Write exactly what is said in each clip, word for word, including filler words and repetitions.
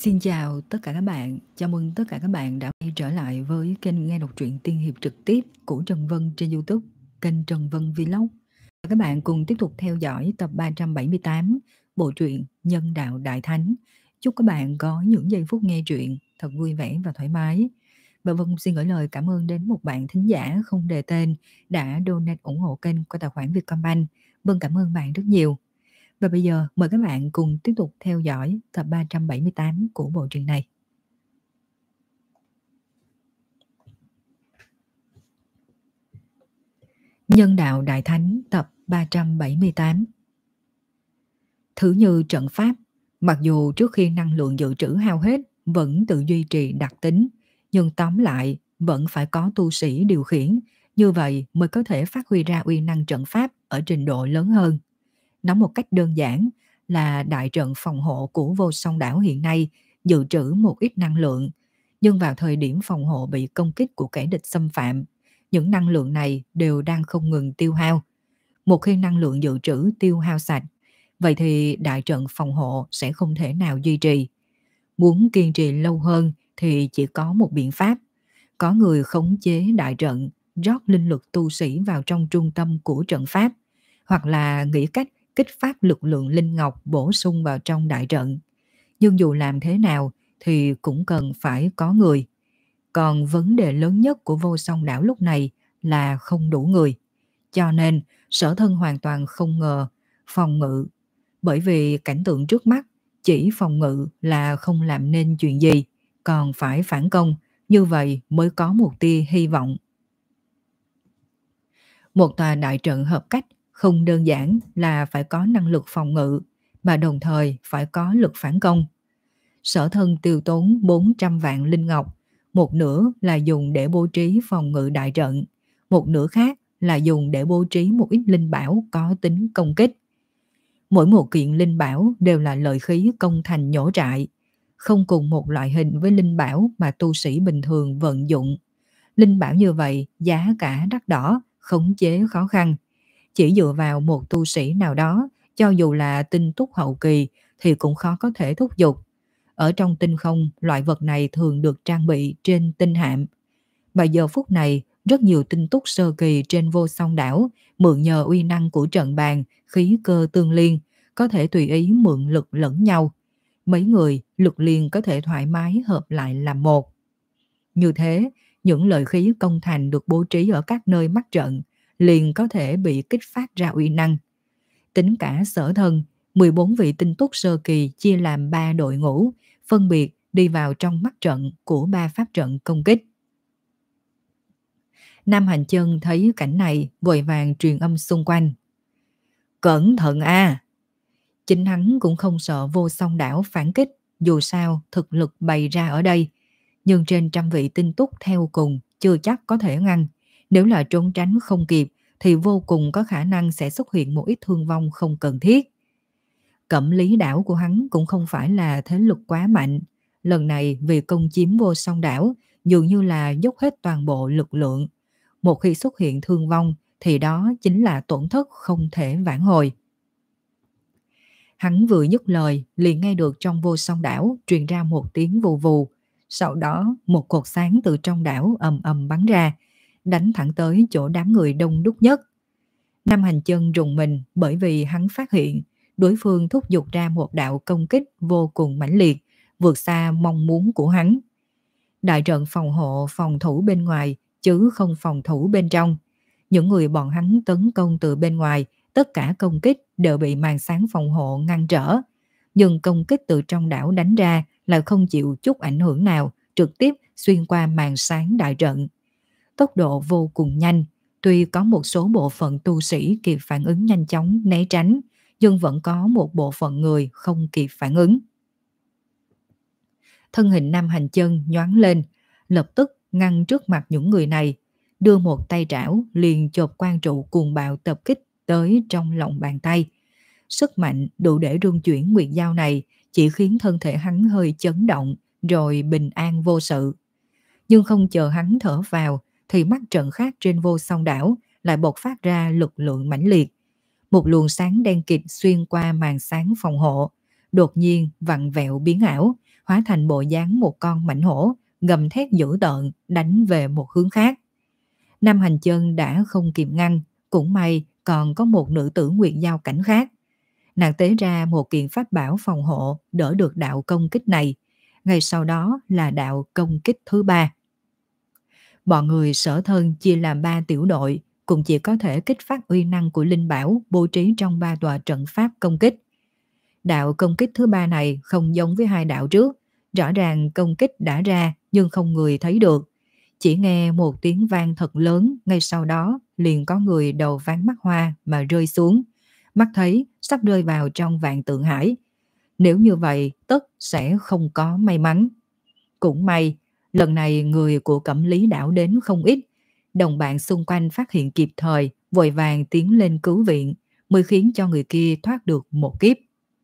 Xin chào tất cả các bạn, chào mừng tất cả các bạn đã quay trở lại với kênh nghe đọc truyện tiên hiệp trực tiếp của Trần Vân trên YouTube, kênh Trần Vân Vlog. Các bạn cùng tiếp tục theo dõi tập ba trăm bảy mươi tám bộ truyện Nhân Đạo Đại Thánh. Chúc các bạn có những giây phút nghe truyện thật vui vẻ và thoải mái. Và Vân xin gửi lời cảm ơn đến một bạn thính giả không đề tên đã donate ủng hộ kênh qua tài khoản Vietcombank. Vân cảm ơn bạn rất nhiều. Và bây giờ mời các bạn cùng tiếp tục theo dõi tập ba trăm bảy mươi tám của bộ truyện này. Nhân Đạo Đại Thánh tập ba trăm bảy mươi tám. Thứ như trận pháp, mặc dù trước khi năng lượng dự trữ hao hết vẫn tự duy trì đặc tính, nhưng tóm lại vẫn phải có tu sĩ điều khiển, như vậy mới có thể phát huy ra uy năng trận pháp ở trình độ lớn hơn. Nói một cách đơn giản là đại trận phòng hộ của Vô Song Đảo hiện nay dự trữ một ít năng lượng, nhưng vào thời điểm phòng hộ bị công kích của kẻ địch xâm phạm, những năng lượng này đều đang không ngừng tiêu hao. Một khi năng lượng dự trữ tiêu hao sạch, vậy thì đại trận phòng hộ sẽ không thể nào duy trì. Muốn kiên trì lâu hơn thì chỉ có một biện pháp. Có người khống chế đại trận, rót linh lực tu sĩ vào trong trung tâm của trận pháp, hoặc là nghĩ cách kích phát lực lượng linh ngọc bổ sung vào trong đại trận. Nhưng dù làm thế nào thì cũng cần phải có người. Còn vấn đề lớn nhất của Vô Song Đảo lúc này là không đủ người. Cho nên Sở Thân hoàn toàn không ngờ phòng ngự, bởi vì cảnh tượng trước mắt chỉ phòng ngự là không làm nên chuyện gì, còn phải phản công, như vậy mới có một tia hy vọng. Một tòa đại trận hợp cách không đơn giản là phải có năng lực phòng ngự, mà đồng thời phải có lực phản công. Sở Thân tiêu tốn bốn trăm vạn linh ngọc, một nửa là dùng để bố trí phòng ngự đại trận, một nửa khác là dùng để bố trí một ít linh bảo có tính công kích. Mỗi một kiện linh bảo đều là lợi khí công thành nhổ trại, không cùng một loại hình với linh bảo mà tu sĩ bình thường vận dụng. Linh bảo như vậy giá cả đắt đỏ, khống chế khó khăn. Chỉ dựa vào một tu sĩ nào đó, cho dù là tinh túc hậu kỳ thì cũng khó có thể thúc giục. Ở trong tinh không, loại vật này thường được trang bị trên tinh hạm. Và giờ phút này, rất nhiều tinh túc sơ kỳ trên Vô Song Đảo mượn nhờ uy năng của trận bàn, khí cơ tương liên, có thể tùy ý mượn lực lẫn nhau. Mấy người lực liền có thể thoải mái hợp lại làm một. Như thế, những lợi khí công thành được bố trí ở các nơi mắc trận liền có thể bị kích phát ra uy năng. Tính cả Sở Thân, mười bốn vị tinh túc sơ kỳ chia làm ba đội ngũ, phân biệt đi vào trong mắt trận của ba pháp trận công kích. Nam Hành Chân thấy cảnh này vội vàng truyền âm xung quanh. Cẩn thận a! Chính hắn cũng không sợ Vô Song Đảo phản kích, dù sao thực lực bày ra ở đây. Nhưng trên trăm vị tinh túc theo cùng chưa chắc có thể ngăn. Nếu là trốn tránh không kịp thì vô cùng có khả năng sẽ xuất hiện một ít thương vong không cần thiết. Cẩm Lý đảo của hắn cũng không phải là thế lực quá mạnh. Lần này vì công chiếm Vô Song Đảo dường như là dốc hết toàn bộ lực lượng. Một khi xuất hiện thương vong thì đó chính là tổn thất không thể vãn hồi. Hắn vừa dứt lời liền nghe được trong Vô Song Đảo truyền ra một tiếng vù vù. Sau đó một cột sáng từ trong đảo ầm ầm bắn ra, đánh thẳng tới chỗ đám người đông đúc nhất. Nam Hành Chân rùng mình bởi vì hắn phát hiện đối phương thúc giục ra một đạo công kích vô cùng mãnh liệt, vượt xa mong muốn của hắn. Đại trận phòng hộ phòng thủ bên ngoài chứ không phòng thủ bên trong. Những người bọn hắn tấn công từ bên ngoài, tất cả công kích đều bị màn sáng phòng hộ ngăn trở. Nhưng công kích từ trong đảo đánh ra lại không chịu chút ảnh hưởng nào, trực tiếp xuyên qua màn sáng đại trận. Tốc độ vô cùng nhanh, tuy có một số bộ phận tu sĩ kịp phản ứng nhanh chóng né tránh, nhưng vẫn có một bộ phận người không kịp phản ứng. Thân hình Nam Hành Chân nhoáng lên, lập tức ngăn trước mặt những người này, đưa một tay trảo liền chộp quan trụ cuồng bạo tập kích tới trong lòng bàn tay. Sức mạnh đủ để rung chuyển nguyệt dao này chỉ khiến thân thể hắn hơi chấn động rồi bình an vô sự. Nhưng không chờ hắn thở vào thì mắt trận khác trên Vô Song Đảo lại bộc phát ra lực lượng mãnh liệt. Một luồng sáng đen kịt xuyên qua màn sáng phòng hộ, đột nhiên vặn vẹo biến ảo, hóa thành bộ dáng một con mãnh hổ, gầm thét dữ tợn, đánh về một hướng khác. Nam Hành Chân đã không kịp ngăn, cũng may còn có một nữ tử Nguyệt Giao Cảnh khác. Nàng tế ra một kiện pháp bảo phòng hộ, đỡ được đạo công kích này. Ngay sau đó là đạo công kích thứ ba. Bọn người Sở Thân chia làm ba tiểu đội, cũng chỉ có thể kích phát uy năng của linh bảo bố trí trong ba tòa trận pháp công kích. Đạo công kích thứ ba này không giống với hai đạo trước, rõ ràng công kích đã ra nhưng không người thấy được. Chỉ nghe một tiếng vang thật lớn, ngay sau đó liền có người đầu ván mắt hoa mà rơi xuống, mắt thấy sắp rơi vào trong vạn tượng hải. Nếu như vậy tất sẽ không có may mắn. Cũng may, lần này người của Cẩm Lý đảo đến không ít, đồng bạn xung quanh phát hiện kịp thời, vội vàng tiến lên cứu viện, mới khiến cho người kia thoát được một kiếp.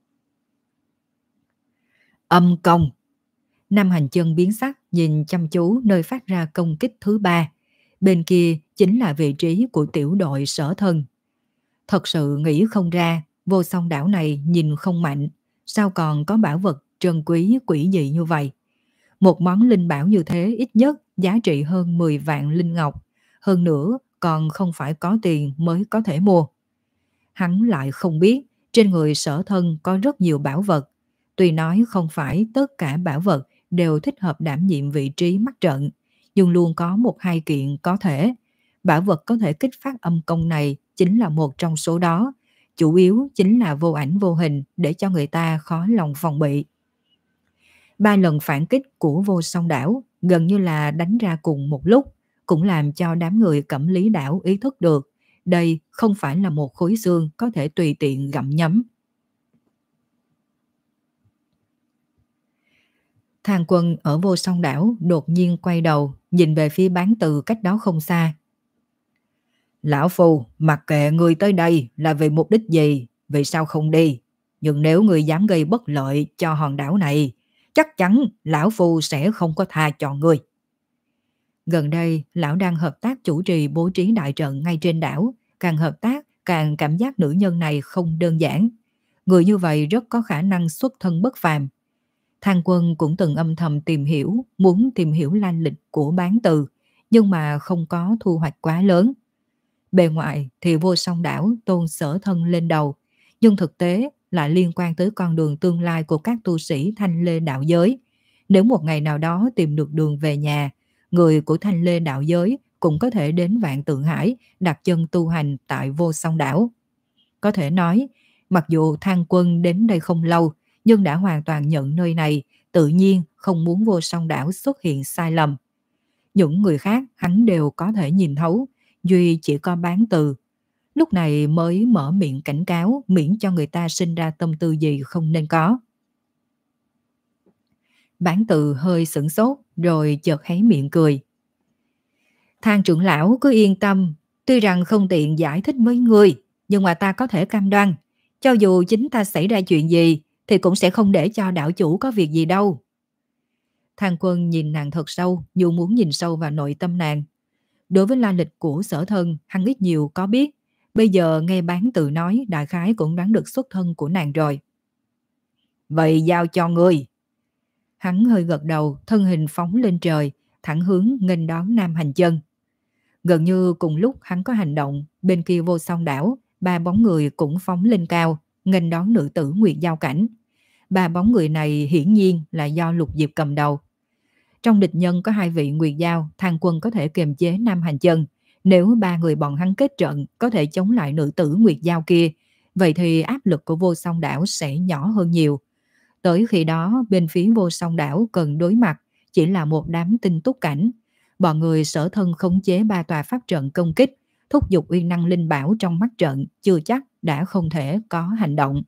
Âm công. Nam Hành Chân biến sắc nhìn chăm chú nơi phát ra công kích thứ ba. Bên kia chính là vị trí của tiểu đội Sở Thân. Thật sự nghĩ không ra, Vô Song đảo này nhìn không mạnh, sao còn có bảo vật trân quý quỷ dị như vậy. Một món linh bảo như thế ít nhất giá trị hơn mười vạn linh ngọc, hơn nữa còn không phải có tiền mới có thể mua. Hắn lại không biết trên người Sở Thân có rất nhiều bảo vật. Tuy nói không phải tất cả bảo vật đều thích hợp đảm nhiệm vị trí mắt trận, nhưng luôn có một hai kiện có thể. Bảo vật có thể kích phát âm công này chính là một trong số đó, chủ yếu chính là vô ảnh vô hình để cho người ta khó lòng phòng bị. Ba lần phản kích của Vô Song đảo gần như là đánh ra cùng một lúc, cũng làm cho đám người Cẩm Lý đảo ý thức được đây không phải là một khối xương có thể tùy tiện gặm nhấm. Thang Quân ở Vô Song đảo đột nhiên quay đầu, nhìn về phía Bán Từ cách đó không xa. Lão Phu, mặc kệ người tới đây là vì mục đích gì, vì sao không đi? Nhưng nếu người dám gây bất lợi cho hòn đảo này, chắc chắn Lão Phu sẽ không có tha cho người. Gần đây, Lão đang hợp tác chủ trì bố trí đại trận ngay trên đảo. Càng hợp tác, càng cảm giác nữ nhân này không đơn giản. Người như vậy rất có khả năng xuất thân bất phàm. Thang Quân cũng từng âm thầm tìm hiểu, muốn tìm hiểu lai lịch của Bán Từ, nhưng mà không có thu hoạch quá lớn. Bề ngoài thì Vô Song đảo tôn Sở Thân lên đầu, nhưng thực tế lại liên quan tới con đường tương lai của các tu sĩ Thanh Lê đạo giới. Nếu một ngày nào đó tìm được đường về nhà, người của Thanh Lê đạo giới cũng có thể đến Vạn Tượng Hải đặt chân tu hành tại Vô Song đảo. Có thể nói, mặc dù Thang Quân đến đây không lâu, nhưng đã hoàn toàn nhận nơi này, tự nhiên không muốn Vô Song đảo xuất hiện sai lầm. Những người khác hắn đều có thể nhìn thấu, duy chỉ có Bán Từ. Lúc này mới mở miệng cảnh cáo, miễn cho người ta sinh ra tâm tư gì không nên có. Bán Từ hơi sửng sốt, rồi chợt hé miệng cười. Thang trưởng lão cứ yên tâm, tuy rằng không tiện giải thích với ngươi, nhưng mà ta có thể cam đoan, cho dù chính ta xảy ra chuyện gì, thì cũng sẽ không để cho đạo chủ có việc gì đâu. Thang Quân nhìn nàng thật sâu, như muốn nhìn sâu vào nội tâm nàng. Đối với la lịch của Sở Thân, hắn ít nhiều có biết. Bây giờ nghe Bán Từ nói, đại khái cũng đoán được xuất thân của nàng rồi. Vậy giao cho ngươi. Hắn hơi gật đầu, thân hình phóng lên trời, thẳng hướng nghênh đón Nam Hành Chân. Gần như cùng lúc hắn có hành động, bên kia Vô Song đảo, ba bóng người cũng phóng lên cao, nghênh đón nữ tử Nguyệt Giao Cảnh. Ba bóng người này hiển nhiên là do Lục Diệp cầm đầu. Trong địch nhân có hai vị Nguyệt Giao, Thang Quân có thể kiềm chế Nam Hành Chân. Nếu ba người bọn hắn kết trận có thể chống lại nữ tử Nguyệt Giao kia, vậy thì áp lực của Vô Song đảo sẽ nhỏ hơn nhiều. Tới khi đó, bên phía Vô Song đảo cần đối mặt chỉ là một đám tinh túc cảnh. Bọn người Sở Thân khống chế ba tòa pháp trận công kích, thúc giục uy năng linh bảo trong mắt trận, chưa chắc đã không thể có hành động.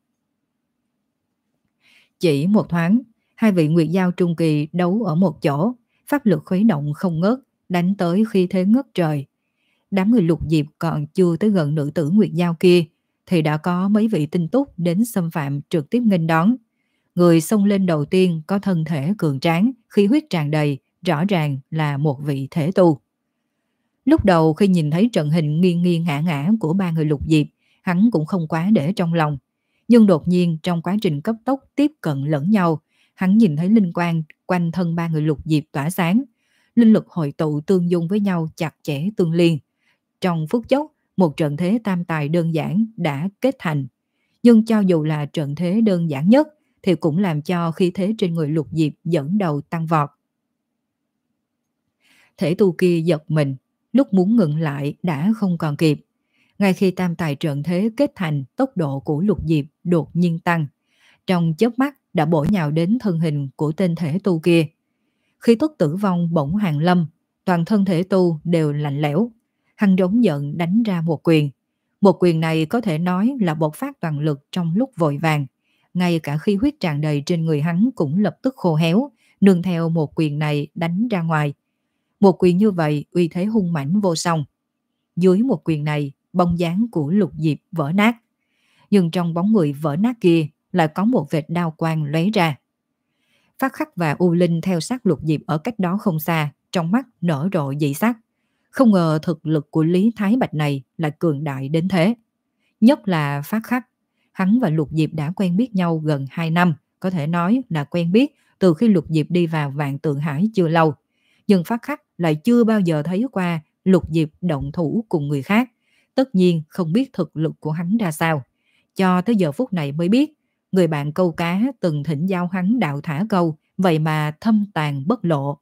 Chỉ một thoáng, hai vị Nguyệt Giao trung kỳ đấu ở một chỗ, pháp lực khuấy động không ngớt, đánh tới khi thế ngất trời. Đám người Lục Diệp còn chưa tới gần nữ tử Nguyệt Giao kia, thì đã có mấy vị tinh túc đến xâm phạm trực tiếp nghênh đón. Người xông lên đầu tiên có thân thể cường tráng, khí huyết tràn đầy, rõ ràng là một vị thể tu. Lúc đầu khi nhìn thấy trận hình nghiêng nghiêng ngã ngã của ba người Lục Diệp, hắn cũng không quá để trong lòng. Nhưng đột nhiên trong quá trình cấp tốc tiếp cận lẫn nhau, Hắn nhìn thấy linh quang quanh thân ba người Lục Diệp tỏa sáng, linh lực hội tụ tương dung với nhau chặt chẽ tương liên. Trong phút chốc, một trận thế tam tài đơn giản đã kết thành. Nhưng cho dù là trận thế đơn giản nhất, thì cũng làm cho khí thế trên người Lục Diệp dẫn đầu tăng vọt. Thể tu kia giật mình, lúc muốn ngừng lại đã không còn kịp. Ngay khi tam tài trận thế kết thành, tốc độ của Lục Diệp đột nhiên tăng. Trong chớp mắt đã bổ nhào đến thân hình của tên thể tu kia. Khi tức tử vong bỗng hàng lâm, toàn thân thể tu đều lạnh lẽo. Hắn rống giận đánh ra một quyền. Một quyền này có thể nói là bộc phát toàn lực trong lúc vội vàng. Ngay cả khí huyết tràn đầy trên người hắn cũng lập tức khô héo, nương theo một quyền này đánh ra ngoài. Một quyền như vậy uy thế hung mãnh vô song. Dưới một quyền này, bóng dáng của Lục Diệp vỡ nát. Nhưng trong bóng người vỡ nát kia lại có một vệt đao quang lóe ra. Phát Khắc và U Linh theo sát Lục Diệp ở cách đó không xa, trong mắt nở rộ dị sắc. Không ngờ thực lực của Lý Thái Bạch này lại cường đại đến thế. Nhất là Phát Khắc, hắn và Lục Diệp đã quen biết nhau gần hai năm, có thể nói là quen biết từ khi Lục Diệp đi vào Vạn Tượng Hải chưa lâu. Nhưng Phát Khắc lại chưa bao giờ thấy qua Lục Diệp động thủ cùng người khác. Tất nhiên không biết thực lực của hắn ra sao. Cho tới giờ phút này mới biết, người bạn câu cá từng thỉnh giao hắn đạo thả câu, vậy mà thâm tàn bất lộ.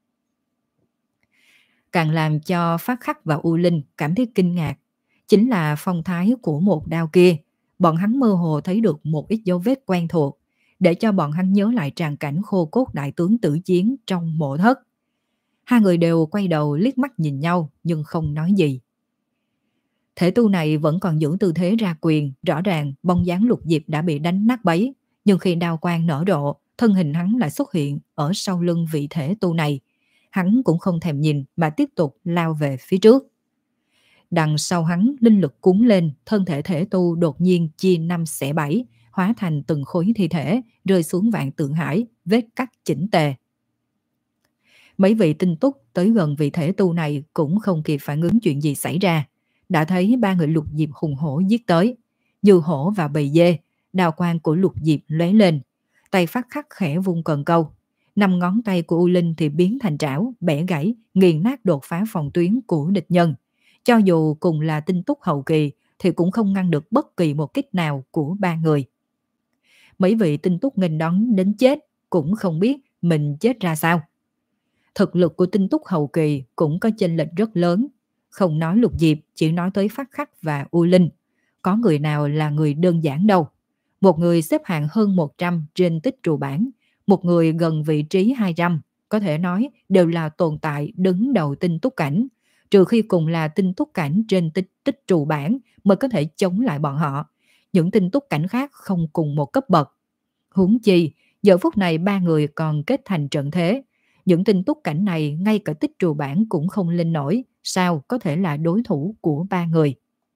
Càng làm cho Phát Khắc và U Linh cảm thấy kinh ngạc, chính là phong thái của một đao kia. Bọn hắn mơ hồ thấy được một ít dấu vết quen thuộc, để cho bọn hắn nhớ lại tràng cảnh khô cốt đại tướng tử chiến trong mộ thất. Hai người đều quay đầu liếc mắt nhìn nhau nhưng không nói gì. Thể tu này vẫn còn giữ tư thế ra quyền, rõ ràng bóng dáng Lục Diệp đã bị đánh nát bấy, nhưng khi đao quang nở rộ, thân hình hắn lại xuất hiện ở sau lưng vị thể tu này. Hắn cũng không thèm nhìn mà tiếp tục lao về phía trước. Đằng sau hắn linh lực cuốn lên, thân thể thể tu đột nhiên chia năm xẻ bảy, hóa thành từng khối thi thể, rơi xuống Vạn Tượng Hải, vết cắt chỉnh tề. Mấy vị tinh túc tới gần vị thể tu này cũng không kịp phản ứng chuyện gì xảy ra. Đã thấy ba người Lục Diệp hùng hổ giết tới. Như hổ và bầy dê, đao quang của Lục Diệp lóe lên. Tay Phát Khắc khẽ vung cần câu. Năm ngón tay của U Linh thì biến thành trảo, bẻ gãy, nghiền nát đột phá phòng tuyến của địch nhân. Cho dù cùng là tinh túc hậu kỳ thì cũng không ngăn được bất kỳ một kích nào của ba người. Mấy vị tinh túc nghênh đón đến chết cũng không biết mình chết ra sao. Thực lực của tinh túc hậu kỳ cũng có chênh lệch rất lớn. Không nói Lục Diệp, chỉ nói tới Phát Khắc và U Linh. Có người nào là người đơn giản đâu. Một người xếp hạng hơn một trăm trên tích trù bảng, một người gần vị trí hai trăm, có thể nói đều là tồn tại đứng đầu tinh túc cảnh. Trừ khi cùng là tinh túc cảnh trên tích, tích trù bảng mới có thể chống lại bọn họ. Những tinh túc cảnh khác không cùng một cấp bậc. Huống chi, giờ phút này ba người còn kết thành trận thế. Những tinh túc cảnh này ngay cả tích trù bảng cũng không lên nổi, sao có thể là đối thủ của ba người.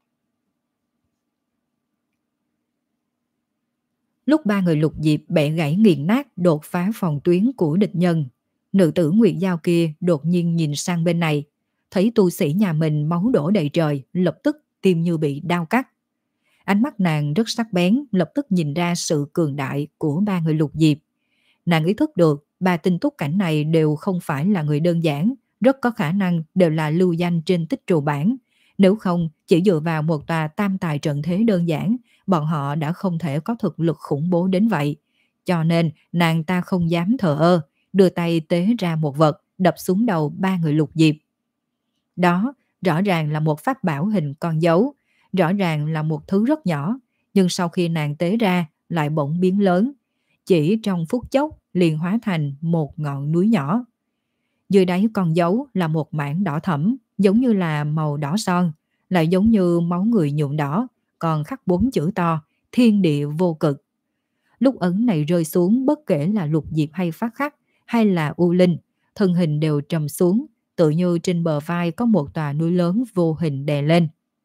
Lúc ba người Lục Diệp bẻ gãy nghiền nát đột phá phòng tuyến của địch nhân, nữ tử Nguyệt Giao kia đột nhiên nhìn sang bên này, thấy tu sĩ nhà mình máu đổ đầy trời, lập tức tim như bị đao cắt. Ánh mắt nàng rất sắc bén, lập tức nhìn ra sự cường đại của ba người Lục Diệp. Nàng ý thức được ba tinh túc cảnh này đều không phải là người đơn giản, rất có khả năng đều là lưu danh trên tích trù bảng. Nếu không, chỉ dựa vào một tòa tam tài trận thế đơn giản, bọn họ đã không thể có thực lực khủng bố đến vậy. Cho nên, nàng ta không dám thờ ơ, đưa tay tế ra một vật, đập xuống đầu ba người Lục Diệp. Đó, rõ ràng là một pháp bảo hình con dấu, rõ ràng là một thứ rất nhỏ, nhưng sau khi nàng tế ra, lại bỗng biến lớn. Chỉ trong phút chốc, liền hóa thành một ngọn núi nhỏ. Dưới đáy con dấu là một mảng đỏ thẫm, giống như là màu đỏ son, lại giống như máu người nhuộm đỏ, còn khắc bốn chữ to, thiên địa vô cực. Lúc ấn này rơi xuống, bất kể là Lục Diệp hay Phát Khắc, hay là U Linh, thân hình đều trầm xuống, tự như trên bờ vai có một tòa núi lớn vô hình đè lên.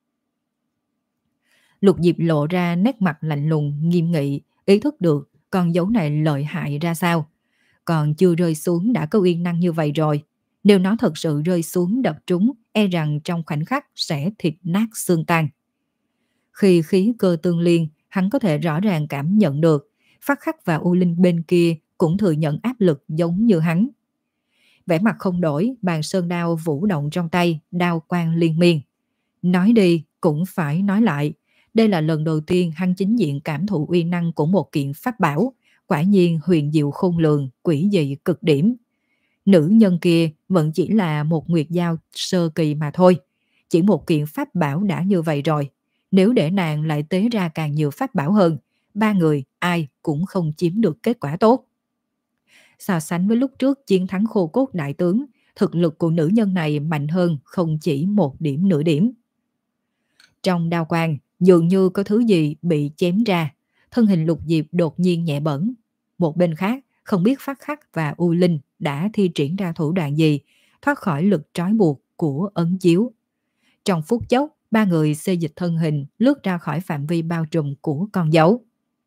Lục Diệp lộ ra nét mặt lạnh lùng, nghiêm nghị, ý thức được con dấu này lợi hại ra sao. Còn chưa rơi xuống đã có uy năng như vậy rồi. Nếu nó thật sự rơi xuống đập trúng, e rằng trong khoảnh khắc sẽ thịt nát xương tan. Khi khí cơ tương liên, hắn có thể rõ ràng cảm nhận được Phát Khắc và U Linh bên kia cũng thừa nhận áp lực giống như hắn. Vẻ mặt không đổi, bàn sơn đao vũ động trong tay, đao quang liên miên. Nói đi cũng phải nói lại, đây là lần đầu tiên hắn chính diện cảm thụ uy năng của một kiện pháp bảo, quả nhiên huyền diệu khôn lường, quỷ dị cực điểm. Nữ nhân kia vẫn chỉ là một nguyệt giao sơ kỳ mà thôi, chỉ một kiện pháp bảo đã như vậy rồi, nếu để nàng lại tế ra càng nhiều pháp bảo hơn, ba người ai cũng không chiếm được kết quả tốt. So sánh với lúc trước chiến thắng khô cốt đại tướng, thực lực của nữ nhân này mạnh hơn không chỉ một điểm nửa điểm. Trong đao quang, dường như có thứ gì bị chém ra, thân hình Lục Diệp đột nhiên nhẹ bẫng. Một bên khác, không biết Phát Khắc và U Linh đã thi triển ra thủ đoạn gì, thoát khỏi lực trói buộc của ấn chiếu. Trong phút chốc, ba người xê dịch thân hình lướt ra khỏi phạm vi bao trùm của con dấu.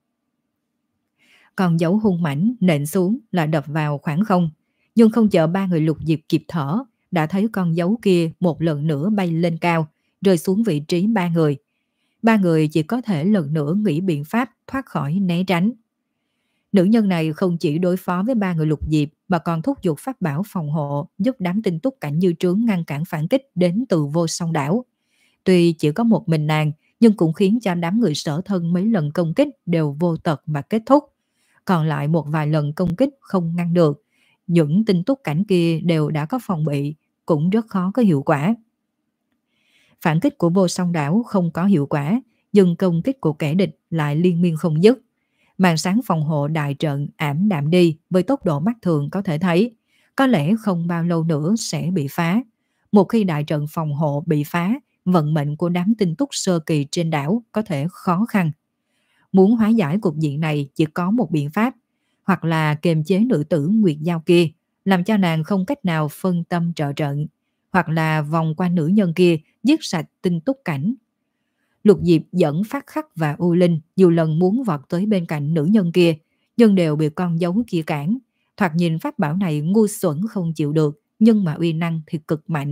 Con dấu hung mãnh nện xuống là đập vào khoảng không, nhưng không chờ ba người Lục Diệp kịp thở, đã thấy con dấu kia một lần nữa bay lên cao, rơi xuống vị trí ba người. Ba người chỉ có thể lần nữa nghĩ biện pháp thoát khỏi né tránh. Nữ nhân này không chỉ đối phó với ba người Lục Diệp mà còn thúc giục pháp bảo phòng hộ, giúp đám tinh túc cảnh dư trướng ngăn cản phản kích đến từ Vô Song Đảo. Tuy chỉ có một mình nàng, nhưng cũng khiến cho đám người Sở Thân mấy lần công kích đều vô tật mà kết thúc. Còn lại một vài lần công kích không ngăn được, những tinh túc cảnh kia đều đã có phòng bị, cũng rất khó có hiệu quả. Phản kích của Vô Song Đảo không có hiệu quả, nhưng công kích của kẻ địch lại liên miên không dứt. Màn sáng phòng hộ đại trận ảm đạm đi với tốc độ mắt thường có thể thấy, có lẽ không bao lâu nữa sẽ bị phá. Một khi đại trận phòng hộ bị phá, vận mệnh của đám tinh túc sơ kỳ trên đảo có thể khó khăn. Muốn hóa giải cục diện này chỉ có một biện pháp, hoặc là kiềm chế nữ tử Nguyệt Giao kia, làm cho nàng không cách nào phân tâm trợ trận, hoặc là vòng qua nữ nhân kia giết sạch tinh túc cảnh. Lục Diệp dẫn Phát Khắc và U Linh nhiều lần muốn vọt tới bên cạnh nữ nhân kia, nhưng đều bị con dấu kia cản. Thoạt nhìn pháp bảo này ngu xuẩn không chịu được, nhưng mà uy năng thì cực mạnh.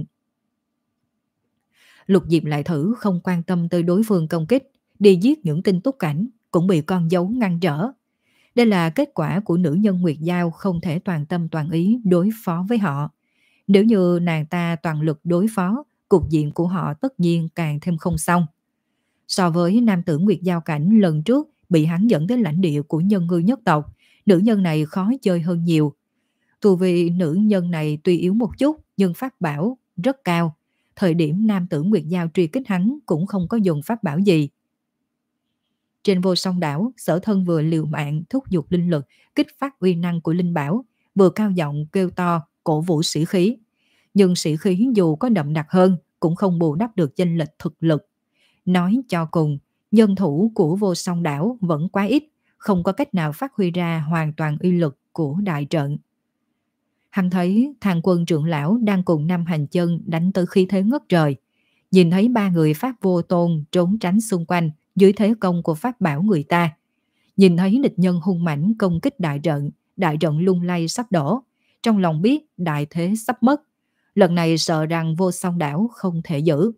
Lục Diệp lại thử không quan tâm tới đối phương công kích, đi giết những tinh túc cảnh, cũng bị con dấu ngăn trở. Đây là kết quả của nữ nhân Nguyệt Giao không thể toàn tâm toàn ý đối phó với họ. Nếu như nàng ta toàn lực đối phó, cục diện của họ tất nhiên càng thêm không xong. So với nam tử Nguyệt Giao cảnh lần trước bị hắn dẫn đến lãnh địa của nhân ngư nhất tộc, nữ nhân này khó chơi hơn nhiều. Tu vi nữ nhân này tuy yếu một chút nhưng pháp bảo rất cao. Thời điểm nam tử Nguyệt Giao truy kích hắn cũng không có dùng pháp bảo gì. Trên Vô Song Đảo, Sở Thân vừa liều mạng thúc giục linh lực, kích phát uy năng của linh bảo, vừa cao giọng kêu to, cổ vũ sĩ khí. Nhưng sĩ khí dù có đậm đặc hơn, cũng không bù đắp được chênh lệch thực lực. Nói cho cùng, nhân thủ của Vô Song Đảo vẫn quá ít, không có cách nào phát huy ra hoàn toàn uy lực của đại trận. Hắn thấy Thang Quân trưởng lão đang cùng Nam Hành Chân đánh tới khí thế ngất trời. Nhìn thấy ba người Pháp Vô Tôn trốn tránh xung quanh dưới thế công của pháp bảo người ta. Nhìn thấy địch nhân hung mãnh công kích đại trận, đại trận lung lay sắp đổ. Trong lòng biết đại thế sắp mất. Lần này sợ rằng Vô Song Đảo không thể giữ.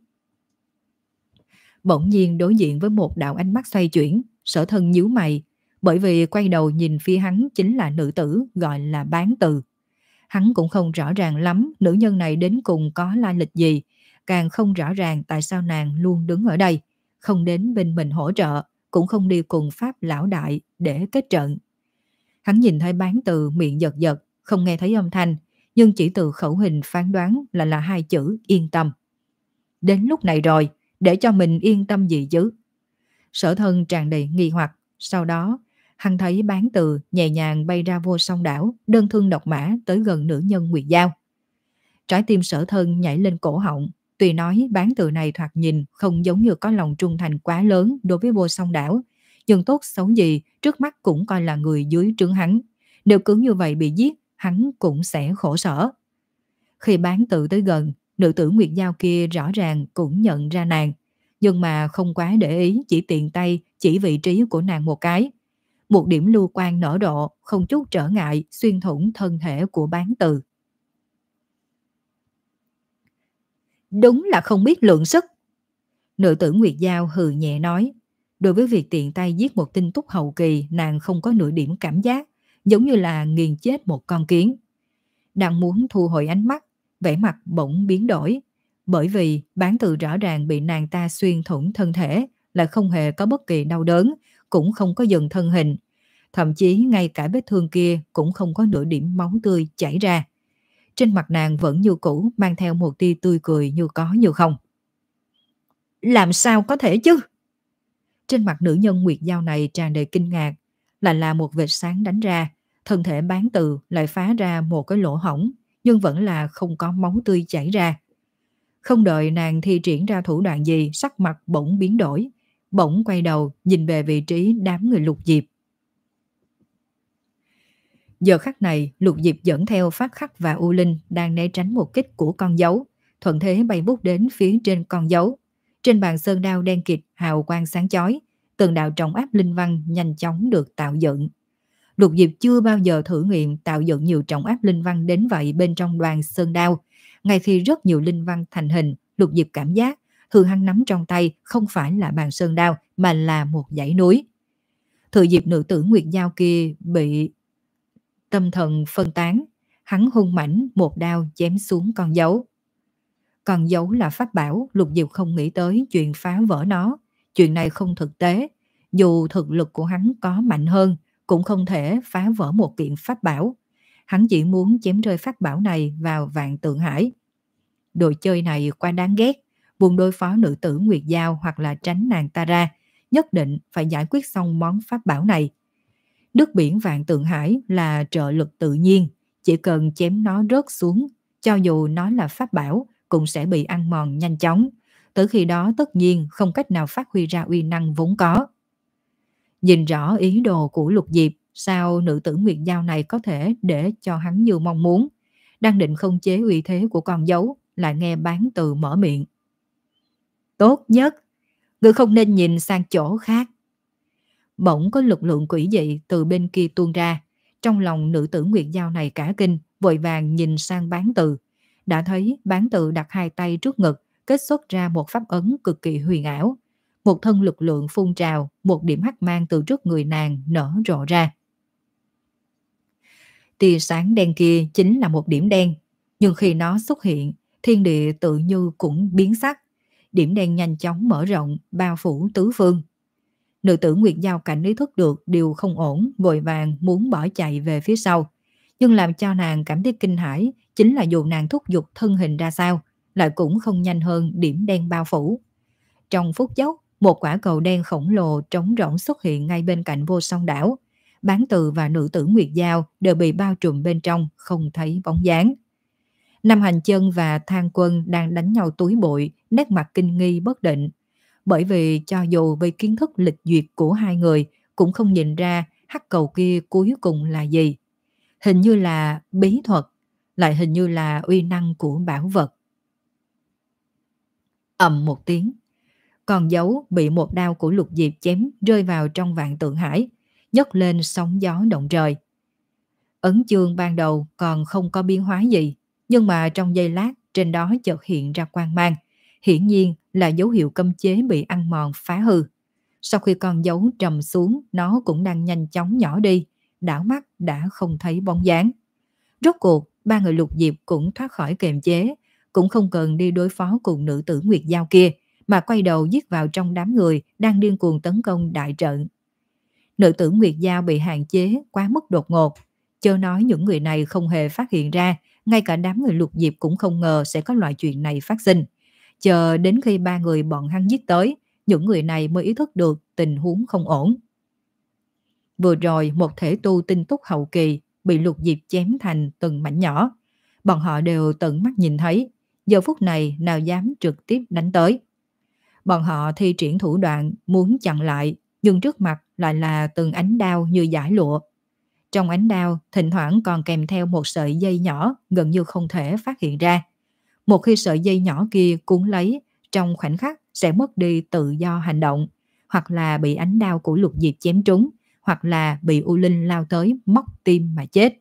Bỗng nhiên đối diện với một đạo ánh mắt xoay chuyển, Sở Thân nhíu mày, bởi vì quay đầu nhìn phía hắn chính là nữ tử gọi là Bán Từ. Hắn cũng không rõ ràng lắm nữ nhân này đến cùng có lai lịch gì, càng không rõ ràng tại sao nàng luôn đứng ở đây, không đến bên mình hỗ trợ, cũng không đi cùng Pháp lão đại để kết trận. Hắn nhìn thấy Bán Từ miệng giật giật, không nghe thấy âm thanh, nhưng chỉ từ khẩu hình phán đoán là là hai chữ yên tâm. Đến lúc này rồi, để cho mình yên tâm gì chứ? Sở Thân tràn đầy nghi hoặc, sau đó hắn thấy Bán Từ nhẹ nhàng bay ra Vô Song Đảo, đơn thương độc mã tới gần nữ nhân Nguyệt Giao. Trái tim Sở Thân nhảy lên cổ họng, tuy nói Bán Từ này thoạt nhìn không giống như có lòng trung thành quá lớn đối với Vô Song Đảo, nhưng tốt xấu gì trước mắt cũng coi là người dưới trướng hắn. Nếu cứ như vậy bị giết, hắn cũng sẽ khổ sở. Khi Bán Từ tới gần, nữ tử Nguyệt Giao kia rõ ràng cũng nhận ra nàng, nhưng mà không quá để ý, chỉ tiện tay chỉ vị trí của nàng một cái. Một điểm lưu quang nở rộ, không chút trở ngại xuyên thủng thân thể của Bán Từ. Đúng là không biết lượng sức. Nữ tử Nguyệt Giao hừ nhẹ nói. Đối với việc tiện tay giết một tinh túc hậu kỳ, nàng không có nửa điểm cảm giác, giống như là nghiền chết một con kiến. Đang muốn thu hồi ánh mắt, vẻ mặt bỗng biến đổi, bởi vì Bán Từ rõ ràng bị nàng ta xuyên thủng thân thể, lại không hề có bất kỳ đau đớn, cũng không có dừng thân hình. Thậm chí ngay cả vết thương kia cũng không có nửa điểm máu tươi chảy ra. Trên mặt nàng vẫn như cũ mang theo một tia tươi cười như có như không. Làm sao có thể chứ? Trên mặt nữ nhân Nguyệt Giao này tràn đầy kinh ngạc, lại là một vệt sáng đánh ra, thân thể Bán Từ lại phá ra một cái lỗ hổng, nhưng vẫn là không có máu tươi chảy ra. Không đợi nàng thi triển ra thủ đoạn gì, sắc mặt bỗng biến đổi, bỗng quay đầu nhìn về vị trí đám người Lục Diệp. Giờ khắc này, Lục Diệp dẫn theo Phát Khắc và U Linh đang né tránh một kích của con dấu, thuận thế bay vút đến phía trên con dấu. Trên bàn sơn đao đen kịt hào quang sáng chói, từng đạo trọng áp linh văn nhanh chóng được tạo dựng. Lục Diệp chưa bao giờ thử nghiệm tạo dựng nhiều trọng áp linh văn đến vậy bên trong đoàn sơn đao. Ngay khi rất nhiều linh văn thành hình, Lục Diệp cảm giác thứ hắn nắm trong tay không phải là bàn sơn đao mà là một dãy núi. Thừa dịp nữ tử Nguyệt Giao kia bị tâm thần phân tán, hắn hung mãnh một đao chém xuống con dấu. Con dấu là pháp bảo, Lục Diệp không nghĩ tới chuyện phá vỡ nó. Chuyện này không thực tế. Dù thực lực của hắn có mạnh hơn, cũng không thể phá vỡ một kiện pháp bảo. Hắn chỉ muốn chém rơi pháp bảo này vào Vạn Tượng Hải. Đồ chơi này quá đáng ghét. Buồn đối phó nữ tử Nguyệt Giao hoặc là tránh nàng ta ra, nhất định phải giải quyết xong món pháp bảo này. Nước biển Vạn Tượng Hải là trợ lực tự nhiên, chỉ cần chém nó rớt xuống, cho dù nó là pháp bảo, cũng sẽ bị ăn mòn nhanh chóng. Tới khi đó tất nhiên không cách nào phát huy ra uy năng vốn có. Nhìn rõ ý đồ của Lục Diệp, sao nữ tử Nguyệt Giao này có thể để cho hắn như mong muốn. Đang định không chế uy thế của con dấu, lại nghe Bán Từ mở miệng. Tốt nhất, ngươi không nên nhìn sang chỗ khác. Bỗng có lực lượng quỷ dị từ bên kia tuôn ra. Trong lòng nữ tử Nguyệt Giao này cả kinh, vội vàng nhìn sang Bán Từ. Đã thấy Bán Từ đặt hai tay trước ngực, kết xuất ra một pháp ấn cực kỳ huyền ảo. Một thân lực lượng phun trào, một điểm hắc mang từ trước người nàng nở rộ ra. Tia sáng đen kia chính là một điểm đen, nhưng khi nó xuất hiện, thiên địa tự như cũng biến sắc. Điểm đen nhanh chóng mở rộng, bao phủ tứ phương. Nữ tử Nguyệt Giao cảnh ý thức được điều không ổn, vội vàng muốn bỏ chạy về phía sau. Nhưng làm cho nàng cảm thấy kinh hãi chính là dù nàng thúc giục thân hình ra sao, lại cũng không nhanh hơn điểm đen bao phủ. Trong phút chốc, một quả cầu đen khổng lồ trống rỗng xuất hiện ngay bên cạnh Vô Song Đảo. Bán Từ và nữ tử Nguyệt Giao đều bị bao trùm bên trong, không thấy bóng dáng. Nam Hành Chân và Thang Quân đang đánh nhau túi bụi, nét mặt kinh nghi bất định. Bởi vì cho dù với kiến thức lịch duyệt của hai người cũng không nhìn ra hắc cầu kia cuối cùng là gì. Hình như là bí thuật, lại hình như là uy năng của bảo vật. Ầm một tiếng, con dấu bị một đao của Lục Diệp chém rơi vào trong Vạn Tượng Hải, nhấc lên sóng gió động trời. Ấn chương ban đầu còn không có biến hóa gì, nhưng mà trong giây lát trên đó chợt hiện ra quang mang, hiển nhiên là dấu hiệu cấm chế bị ăn mòn phá hư. Sau khi con dấu trầm xuống, nó cũng đang nhanh chóng nhỏ đi, đảo mắt đã không thấy bóng dáng. Rốt cuộc, ba người Lục Diệp cũng thoát khỏi kiềm chế, cũng không cần đi đối phó cùng nữ tử Nguyệt Giao kia, mà quay đầu giết vào trong đám người đang điên cuồng tấn công đại trận. Nữ tử Nguyệt Giao bị hạn chế quá mức đột ngột, chớ nói những người này không hề phát hiện ra, ngay cả đám người Lục Diệp cũng không ngờ sẽ có loại chuyện này phát sinh. Chờ đến khi ba người bọn hắn giết tới, những người này mới ý thức được tình huống không ổn. Vừa rồi một thể tu tinh túc hậu kỳ bị Lục Diệp chém thành từng mảnh nhỏ. Bọn họ đều tận mắt nhìn thấy, giờ phút này nào dám trực tiếp đánh tới. Bọn họ thi triển thủ đoạn muốn chặn lại, nhưng trước mặt lại là từng ánh đao như dải lụa. Trong ánh đao thỉnh thoảng còn kèm theo một sợi dây nhỏ gần như không thể phát hiện ra. Một khi sợi dây nhỏ kia cuốn lấy, trong khoảnh khắc sẽ mất đi tự do hành động, hoặc là bị ánh đao của Lục Diệp chém trúng, hoặc là bị U Linh lao tới móc tim mà chết.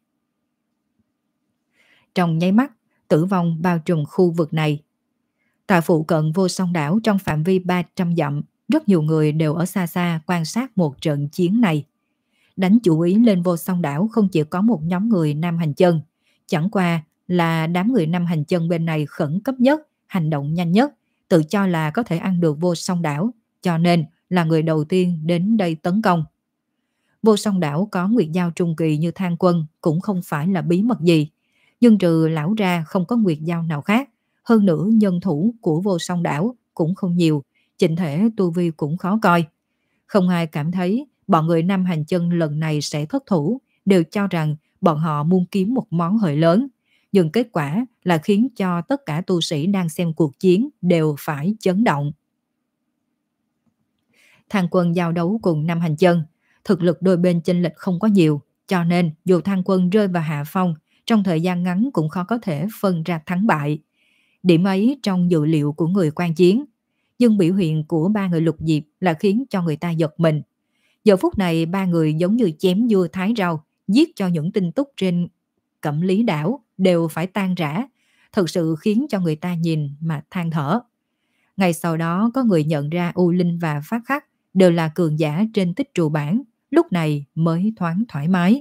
Trong nháy mắt, tử vong bao trùm khu vực này. Tại phụ cận Vô Song Đảo trong phạm vi ba trăm dặm, rất nhiều người đều ở xa xa quan sát một trận chiến này. Đánh chủ ý lên Vô Song đảo không chỉ có một nhóm người Nam Hành Chân, chẳng qua là đám người Nam Hành Chân bên này khẩn cấp nhất, hành động nhanh nhất, tự cho là có thể ăn được Vô Song đảo, cho nên là người đầu tiên đến đây tấn công. Vô Song đảo có nguyệt giao trung kỳ như Thang Quân cũng không phải là bí mật gì, nhưng trừ lão ra không có nguyệt giao nào khác. Hơn nữa nhân thủ của Vô Song đảo cũng không nhiều, chỉnh thể tu vi cũng khó coi. Không ai cảm thấy bọn người Nam Hành Chân lần này sẽ thất thủ, đều cho rằng bọn họ muốn kiếm một món hời lớn. Nhưng kết quả là khiến cho tất cả tu sĩ đang xem cuộc chiến đều phải chấn động. Thang Quân giao đấu cùng Nam Hành Chân, thực lực đôi bên chênh lệch không có nhiều, cho nên dù Thang Quân rơi vào hạ phong, trong thời gian ngắn cũng khó có thể phân ra thắng bại. Điểm ấy trong dự liệu của người quan chiến, nhưng biểu hiện của ba người Lục Diệp là khiến cho người ta giật mình. Giờ phút này ba người giống như chém dưa thái rau, giết cho những tin tức trên Cẩm Lý đảo đều phải tan rã, thực sự khiến cho người ta nhìn mà than thở. Ngay sau đó có người nhận ra U Linh và Phát Khắc đều là cường giả trên tích trù bảng, lúc này mới thoáng thoải mái.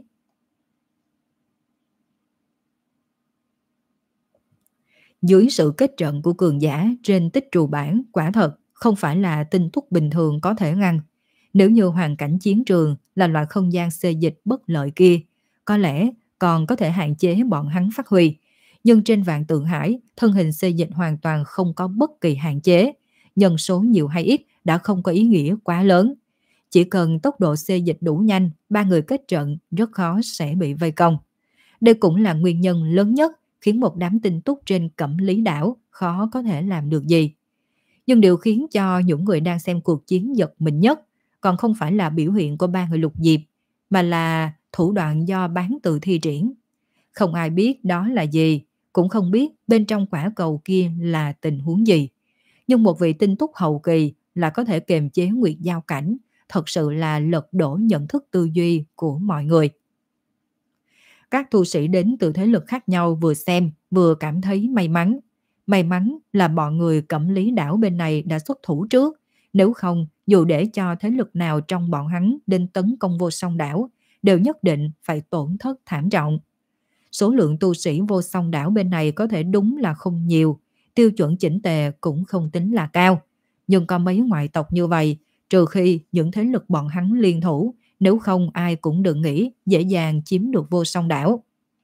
Dưới sự kết trận của cường giả trên tích trù bảng, quả thật không phải là tinh thúc bình thường có thể ngăn. Nếu như hoàn cảnh chiến trường là loại không gian xê dịch bất lợi kia, có lẽ còn có thể hạn chế bọn hắn phát huy. Nhưng trên Vạn Tượng Hải, thân hình xê dịch hoàn toàn không có bất kỳ hạn chế. Nhân số nhiều hay ít đã không có ý nghĩa quá lớn. Chỉ cần tốc độ xê dịch đủ nhanh, ba người kết trận rất khó sẽ bị vây công. Đây cũng là nguyên nhân lớn nhất khiến một đám tinh túc trên Cẩm Lý đảo khó có thể làm được gì. Nhưng điều khiến cho những người đang xem cuộc chiến giật mình nhất còn không phải là biểu hiện của ba người Lục Diệp, mà là thủ đoạn do bán tự thi triển. Không ai biết đó là gì, cũng không biết bên trong quả cầu kia là tình huống gì. Nhưng một vị tinh túc hậu kỳ là có thể kiềm chế nguyệt giao cảnh, thật sự là lật đổ nhận thức tư duy của mọi người. Các tu sĩ đến từ thế lực khác nhau vừa xem vừa cảm thấy may mắn. May mắn là bọn người Cẩm Lý đảo bên này đã xuất thủ trước. Nếu không, dù để cho thế lực nào trong bọn hắn đến tấn công Vô Song đảo, đều nhất định phải tổn thất thảm trọng. Số lượng tu sĩ Vô Song đảo bên này có thể đúng là không nhiều, tiêu chuẩn chỉnh tề cũng không tính là cao. Nhưng có mấy ngoại tộc như vậy, trừ khi những thế lực bọn hắn liên thủ, nếu không ai cũng đừng nghĩ dễ dàng chiếm được Vô Song đảo.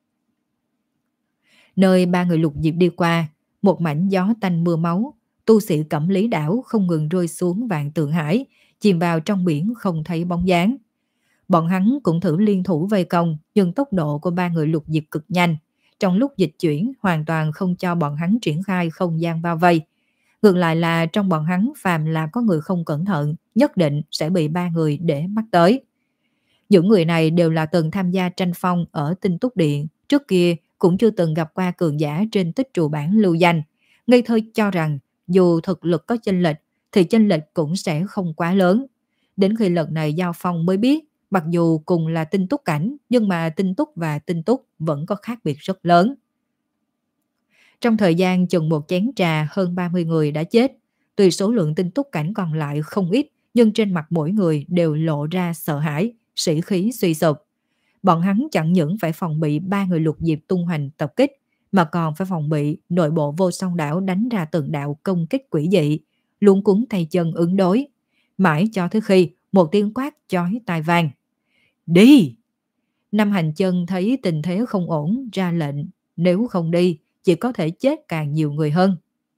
Nơi ba người Lục Diệp đi qua, một mảnh gió tanh mưa máu, tu sĩ Cẩm Lý đảo không ngừng rơi xuống Vạn Tượng Hải, chìm vào trong biển không thấy bóng dáng. Bọn hắn cũng thử liên thủ vây công, nhưng tốc độ của ba người Lục Diệp cực nhanh. Trong lúc dịch chuyển, hoàn toàn không cho bọn hắn triển khai không gian bao vây. Ngược lại là trong bọn hắn phàm là có người không cẩn thận, nhất định sẽ bị ba người để mắt tới. Những người này đều là từng tham gia tranh phong ở Tinh Túc Điện, trước kia cũng chưa từng gặp qua cường giả trên tích trù bảng lưu danh. Ngây thơ cho rằng dù thực lực có chênh lệch thì chênh lệch cũng sẽ không quá lớn. Đến khi lần này giao phong mới biết, mặc dù cùng là tinh túc cảnh, nhưng mà tinh túc và tinh túc vẫn có khác biệt rất lớn. Trong thời gian chừng một chén trà, hơn ba mươi người đã chết. Tuy số lượng tinh túc cảnh còn lại không ít, nhưng trên mặt mỗi người đều lộ ra sợ hãi, sĩ khí suy sụp. Bọn hắn chẳng những phải phòng bị ba người Lục Diệp tung hoành tập kích, mà còn phải phòng bị nội bộ Vô Song đảo đánh ra từng đạo công kích quỷ dị, luống cuống tay chân ứng đối. Mãi cho tới khi một tiếng quát chói tai vang. Đi! Nam Hành Chân thấy tình thế không ổn, ra lệnh, nếu không đi, chỉ có thể chết càng nhiều người hơn.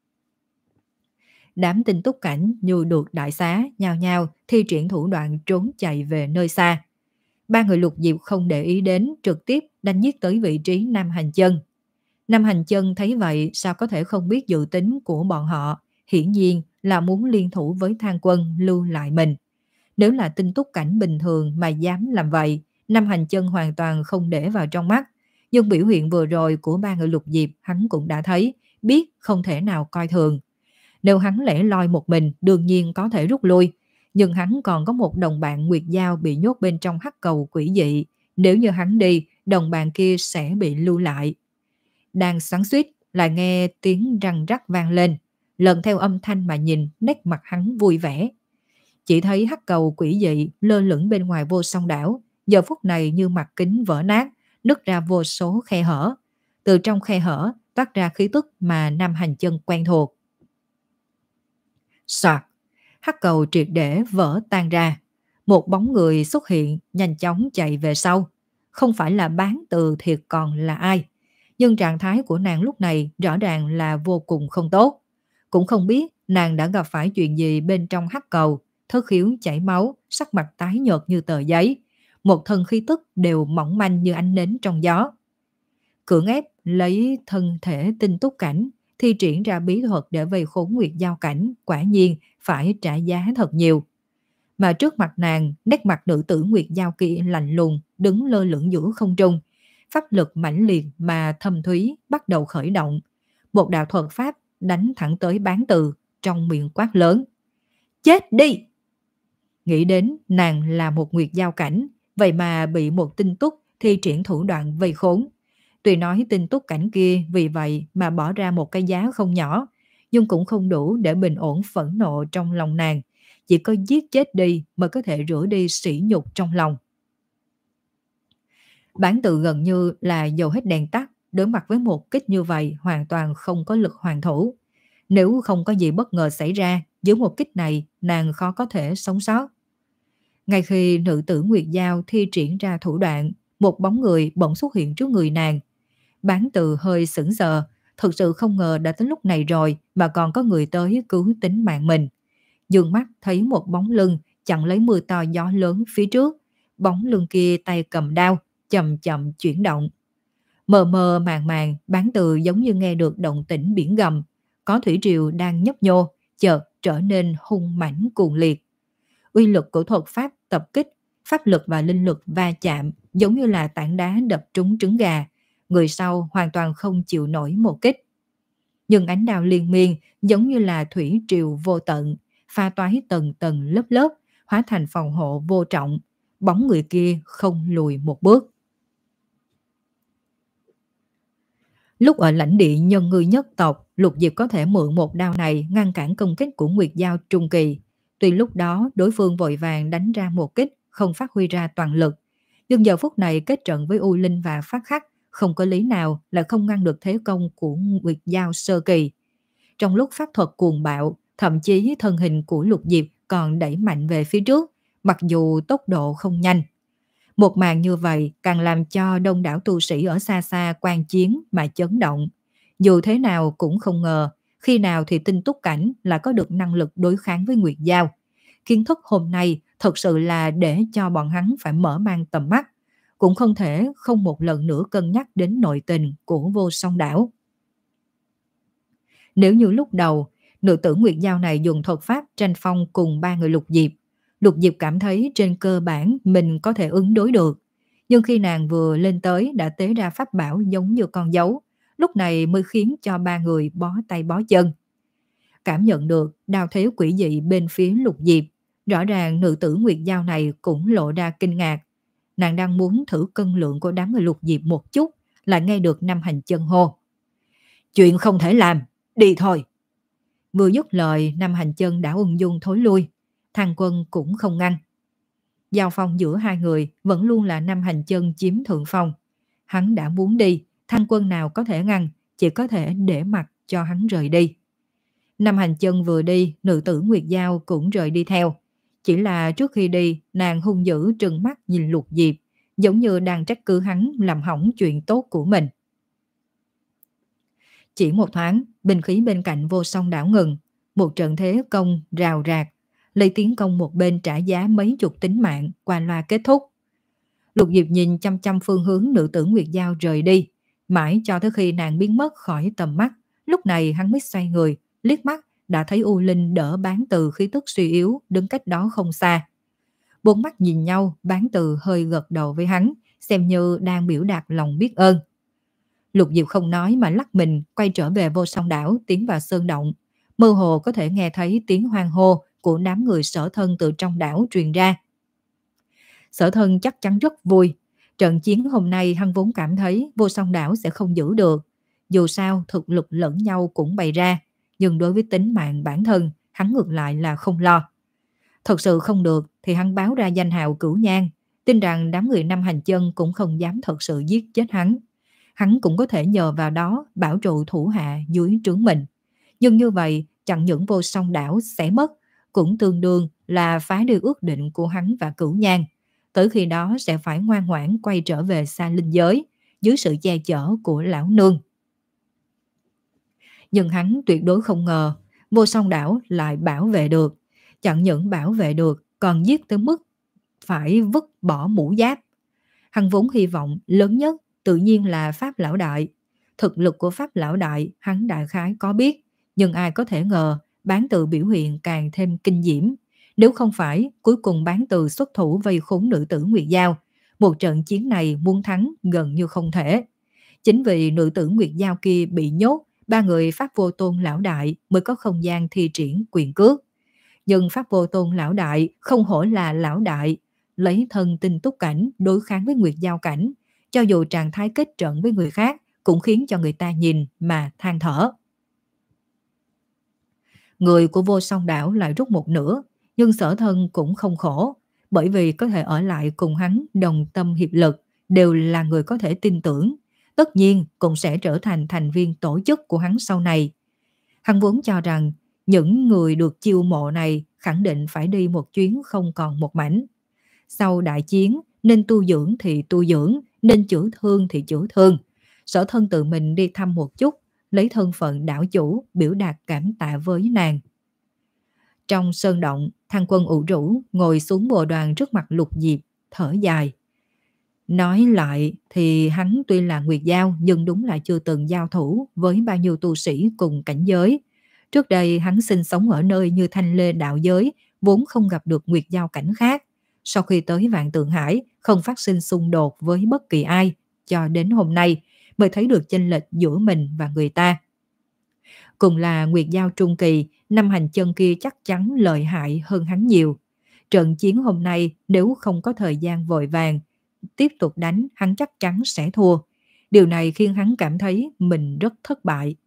Đám tinh túc cảnh như được đại xá, nhao nhao thi triển thủ đoạn trốn chạy về nơi xa. Ba người Lục Diệp không để ý đến, trực tiếp đánh giết tới vị trí Nam Hành Chân. Nam Hành Chân thấy vậy sao có thể không biết dự tính của bọn họ, hiển nhiên là muốn liên thủ với Thang Quân lưu lại mình. Nếu là tinh túc cảnh bình thường mà dám làm vậy, Nam Hành Chân hoàn toàn không để vào trong mắt. Nhưng biểu hiện vừa rồi của ba người Lục Diệp hắn cũng đã thấy, biết không thể nào coi thường. Nếu hắn lẻ loi một mình, đương nhiên có thể rút lui. Nhưng hắn còn có một đồng bạn Nguyệt Giao bị nhốt bên trong hắc cầu quỷ dị. Nếu như hắn đi, đồng bạn kia sẽ bị lưu lại. Đang xoắn xuýt, lại nghe tiếng răng rắc vang lên. Lần theo âm thanh mà nhìn, nét mặt hắn vui vẻ. Chỉ thấy hắc cầu quỷ dị lơ lửng bên ngoài Vô Song đảo, giờ phút này như mặt kính vỡ nát, nứt ra vô số khe hở. Từ trong khe hở toát ra khí tức mà Nam Hành Chân quen thuộc. Soạt, hắc cầu triệt để vỡ tan ra. Một bóng người xuất hiện, nhanh chóng chạy về sau. Không phải là Bán Từ thiệt còn là ai. Nhưng trạng thái của nàng lúc này rõ ràng là vô cùng không tốt. Cũng không biết nàng đã gặp phải chuyện gì bên trong hắc cầu, thất khiếu chảy máu, sắc mặt tái nhợt như tờ giấy. Một thân khí tức đều mỏng manh như ánh nến trong gió. Cưỡng ép lấy thân thể tinh túc cảnh, thi triển ra bí thuật để vây khốn Nguyệt Giao cảnh, quả nhiên phải trả giá thật nhiều. Mà trước mặt nàng, nét mặt nữ tử Nguyệt Giao kia lạnh lùng, đứng lơ lửng giữa không trung. Pháp lực mãnh liệt mà thâm thúy bắt đầu khởi động. Một đạo thuật pháp đánh thẳng tới Bán Từ, trong miệng quát lớn. Chết đi! Nghĩ đến nàng là một Nguyệt Giao cảnh, vậy mà bị một tinh túc thi triển thủ đoạn vây khốn. Tuy nói tinh túc cảnh kia vì vậy mà bỏ ra một cái giá không nhỏ, nhưng cũng không đủ để bình ổn phẫn nộ trong lòng nàng. Chỉ có giết chết đi mới có thể rửa đi sỉ nhục trong lòng. Bán Từ gần như là dầu hết đèn tắt, đối mặt với một kích như vậy hoàn toàn không có lực hoàn thủ. Nếu không có gì bất ngờ xảy ra, dưới một kích này nàng khó có thể sống sót. Ngay khi nữ tử Nguyệt Giao thi triển ra thủ đoạn, một bóng người bỗng xuất hiện trước người nàng. Bán Từ hơi sững sờ, thực sự không ngờ đã tới lúc này rồi mà còn có người tới cứu tính mạng mình. Dương mắt thấy một bóng lưng chặn lấy mưa to gió lớn phía trước. Bóng lưng kia tay cầm đao, chậm chậm chuyển động. Mờ mờ màng màng, Bán Từ giống như nghe được động tĩnh biển gầm. Có thủy triều đang nhấp nhô, chợt trở nên hung mãnh cuồng liệt. Uy lực của thuật pháp tập kích, pháp lực và linh lực va chạm giống như là tảng đá đập trúng trứng gà. Người sau hoàn toàn không chịu nổi một kích. Nhưng ánh đao liên miên giống như là thủy triều vô tận, pha toái tầng tầng lớp lớp, hóa thành phòng hộ vô trọng. Bóng người kia không lùi một bước. Lúc ở lãnh địa nhân ngư nhất tộc, Lục Diệp có thể mượn một đao này ngăn cản công kích của Nguyệt Giao trung kỳ. Tuy lúc đó đối phương vội vàng đánh ra một kích, không phát huy ra toàn lực. Nhưng giờ phút này kết trận với U Linh và Phát Khắc, không có lý nào là không ngăn được thế công của Nguyệt Giao sơ kỳ. Trong lúc pháp thuật cuồng bạo, thậm chí thân hình của Lục Diệp còn đẩy mạnh về phía trước, mặc dù tốc độ không nhanh. Một màn như vậy càng làm cho đông đảo tu sĩ ở xa xa quan chiến mà chấn động. Dù thế nào cũng không ngờ, khi nào thì tinh túc cảnh là có được năng lực đối kháng với Nguyệt Giao. Kiến thức hôm nay thật sự là để cho bọn hắn phải mở mang tầm mắt. Cũng không thể không một lần nữa cân nhắc đến nội tình của Vô Song Đảo. Nếu như lúc đầu, nữ tử Nguyệt Giao này dùng thuật pháp tranh phong cùng ba người Lục Diệp, Lục Diệp cảm thấy trên cơ bản mình có thể ứng đối được. Nhưng khi nàng vừa lên tới đã tế ra pháp bảo giống như con dấu, lúc này mới khiến cho ba người bó tay bó chân. Cảm nhận được đao thế quỷ dị bên phía Lục Diệp, rõ ràng nữ tử Nguyệt Giao này cũng lộ ra kinh ngạc. Nàng đang muốn thử cân lượng của đám người Lục Diệp một chút, lại nghe được Nam Hành Chân hô. Chuyện không thể làm, đi thôi. Vừa dứt lời, Nam Hành Chân đã ung dung thối lui. Thang Quân cũng không ngăn. Giao phong giữa hai người vẫn luôn là Nam Hành Chân chiếm thượng phong. Hắn đã muốn đi, Thang Quân nào có thể ngăn, chỉ có thể để mặc cho hắn rời đi. Nam Hành Chân vừa đi, nữ tử Nguyệt Giao cũng rời đi theo. Chỉ là trước khi đi, nàng hung dữ trừng mắt nhìn Lục Diệp, giống như đang trách cứ hắn làm hỏng chuyện tốt của mình. Chỉ một thoáng, binh khí bên cạnh Vô Song Đảo ngừng, một trận thế công rào rạc, lấy tiến công một bên trả giá mấy chục tính mạng qua loa kết thúc. Lục Diệp nhìn chăm chăm phương hướng nữ tử Nguyệt Giao rời đi, mãi cho tới khi nàng biến mất khỏi tầm mắt, lúc này hắn mới xoay người, liếc mắt đã thấy U Linh đỡ Bán Từ khí tức suy yếu đứng cách đó không xa. Bốn mắt nhìn nhau, Bán Từ hơi gật đầu với hắn, xem như đang biểu đạt lòng biết ơn. Lục Diệp không nói mà lắc mình quay trở về Vô Song Đảo, tiến vào sơn động. Mơ hồ có thể nghe thấy tiếng hoan hô của đám người Sở Thân từ trong đảo truyền ra. Sở Thân chắc chắn rất vui. Trận chiến hôm nay hắn vốn cảm thấy Vô Song Đảo sẽ không giữ được. Dù sao thực lực lẫn nhau cũng bày ra, nhưng đối với tính mạng bản thân, hắn ngược lại là không lo. Thật sự không được thì hắn báo ra danh hào Cửu Nhan, tin rằng đám người Năm Hành Chân cũng không dám thật sự giết chết hắn. Hắn cũng có thể nhờ vào đó bảo trụ thủ hạ dưới trướng mình. Nhưng như vậy, chẳng những Vô Song Đảo sẽ mất, cũng tương đương là phá đi ước định của hắn và Cửu Nhan. Tới khi đó sẽ phải ngoan ngoãn quay trở về xa linh giới, dưới sự che chở của lão nương. Nhưng hắn tuyệt đối không ngờ, Vô Song Đảo lại bảo vệ được. Chẳng những bảo vệ được, còn giết tới mức phải vứt bỏ mũ giáp. Hắn vốn hy vọng lớn nhất tự nhiên là Pháp Lão Đại. Thực lực của Pháp Lão Đại hắn đại khái có biết, nhưng ai có thể ngờ Bán Từ biểu hiện càng thêm kinh diễm. Nếu không phải cuối cùng Bán Từ xuất thủ vây khốn nữ tử Nguyệt Giao, một trận chiến này muốn thắng gần như không thể. Chính vì nữ tử Nguyệt Giao kia bị nhốt, ba người Pháp Vô Tôn Lão Đại mới có không gian thi triển quyền cước. Nhưng Pháp Vô Tôn Lão Đại không hổ là Lão Đại, lấy thân tinh túc cảnh đối kháng với Nguyệt Giao cảnh, cho dù trạng thái kết trận với người khác cũng khiến cho người ta nhìn mà than thở. Người của Vô Song Đảo lại rút một nửa, nhưng Sở Thân cũng không khổ, bởi vì có thể ở lại cùng hắn đồng tâm hiệp lực, đều là người có thể tin tưởng, tất nhiên cũng sẽ trở thành thành viên tổ chức của hắn sau này. Hắn vốn cho rằng những người được chiêu mộ này khẳng định phải đi một chuyến không còn một mảnh. Sau đại chiến, nên tu dưỡng thì tu dưỡng, nên chữa thương thì chữa thương. Sở Thân tự mình đi thăm một chút, lấy thân phận đảo chủ biểu đạt cảm tạ với nàng. Trong sơn động, Thăng Quân ủ rũ ngồi xuống bồ đoàn trước mặt Lục Diệp, thở dài. Nói lại thì hắn tuy là Nguyệt Giao nhưng đúng là chưa từng giao thủ với bao nhiêu tu sĩ cùng cảnh giới. Trước đây hắn sinh sống ở nơi như Thanh Lê đạo giới, vốn không gặp được Nguyệt Giao cảnh khác. Sau khi tới Vạn Tượng Hải, không phát sinh xung đột với bất kỳ ai, cho đến hôm nay mới thấy được chênh lệch giữa mình và người ta. Cùng là Nguyệt Giao trung kỳ, Năm Hành Chân kia chắc chắn lợi hại hơn hắn nhiều. Trận chiến hôm nay nếu không có thời gian vội vàng tiếp tục đánh, hắn chắc chắn sẽ thua. Điều này khiến hắn cảm thấy mình rất thất bại.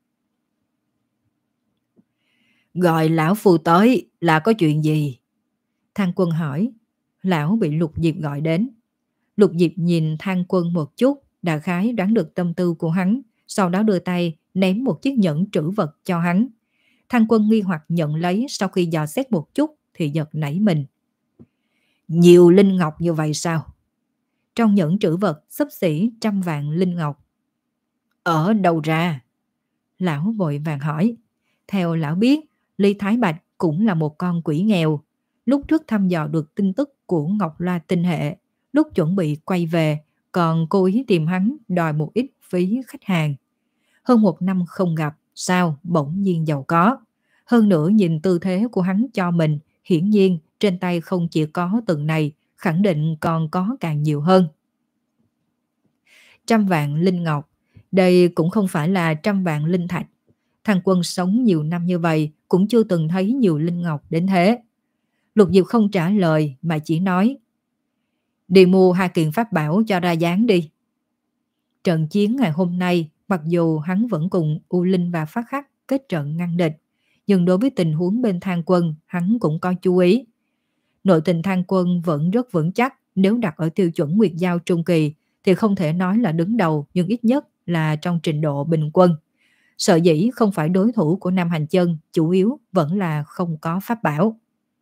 Gọi lão phu tới là có chuyện gì? Thang Quân hỏi. Lão bị Lục Diệp gọi đến. Lục Diệp nhìn Thang Quân một chút, đại khái đoán được tâm tư của hắn, sau đó đưa tay ném một chiếc nhẫn trữ vật cho hắn. Thang Quân nghi hoặc nhận lấy, sau khi dò xét một chút thì giật nảy mình. Nhiều linh ngọc như vậy sao? Trong nhẫn trữ vật xấp xỉ trăm vạn linh ngọc. Ở đâu ra? Lão vội vàng hỏi. Theo lão biết, Lý Thái Bạch cũng là một con quỷ nghèo. Lúc trước thăm dò được tin tức của Ngọc La tinh hệ, lúc chuẩn bị quay về, còn cố ý tìm hắn đòi một ít phí khách hàng. Hơn một năm không gặp, sao bỗng nhiên giàu có. Hơn nữa nhìn tư thế của hắn cho mình, hiển nhiên trên tay không chỉ có từng này, khẳng định còn có càng nhiều hơn. Trăm vạn linh ngọc, đây cũng không phải là trăm vạn linh thạch. Thằng Quân sống nhiều năm như vậy cũng chưa từng thấy nhiều linh ngọc đến thế. Lục Diệp không trả lời mà chỉ nói: đi mua hai kiện pháp bảo cho ra dáng đi. Trận chiến ngày hôm nay, mặc dù hắn vẫn cùng U Linh và Phát Khắc kết trận ngăn địch, nhưng đối với tình huống bên Thang Quân hắn cũng có chú ý. Nội tình Thang Quân vẫn rất vững chắc, nếu đặt ở tiêu chuẩn Nguyệt Giao trung kỳ thì không thể nói là đứng đầu, nhưng ít nhất là trong trình độ bình quân. Sợ dĩ không phải đối thủ của Nam Hành Chân, chủ yếu vẫn là không có pháp bảo.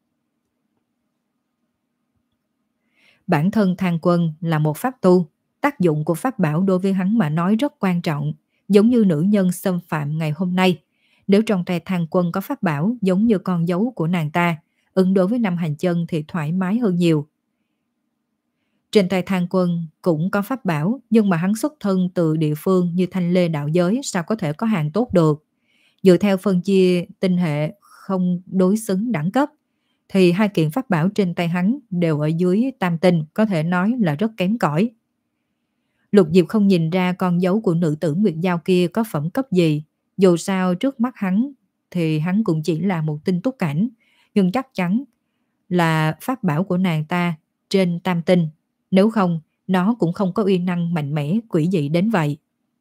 Bản thân Thang Quân là một pháp tu, tác dụng của pháp bảo đối với hắn mà nói rất quan trọng, giống như nữ nhân xâm phạm ngày hôm nay. Nếu trong tay Thang Quân có pháp bảo giống như con dấu của nàng ta, ứng đối với Nam Hành Chân thì thoải mái hơn nhiều. Trên tay Thang Quân cũng có pháp bảo, nhưng mà hắn xuất thân từ địa phương như Thanh Lê đạo giới, sao có thể có hàng tốt được. Dựa theo phân chia tinh hệ không đối xứng đẳng cấp, thì hai kiện pháp bảo trên tay hắn đều ở dưới tam tinh, có thể nói là rất kém cỏi. Lục Diệp không nhìn ra con dấu của nữ tử Nguyệt Giao kia có phẩm cấp gì, dù sao trước mắt hắn thì hắn cũng chỉ là một tinh túc cảnh, nhưng chắc chắn là pháp bảo của nàng ta trên tam tinh, nếu không nó cũng không có uy năng mạnh mẽ quỷ dị đến vậy.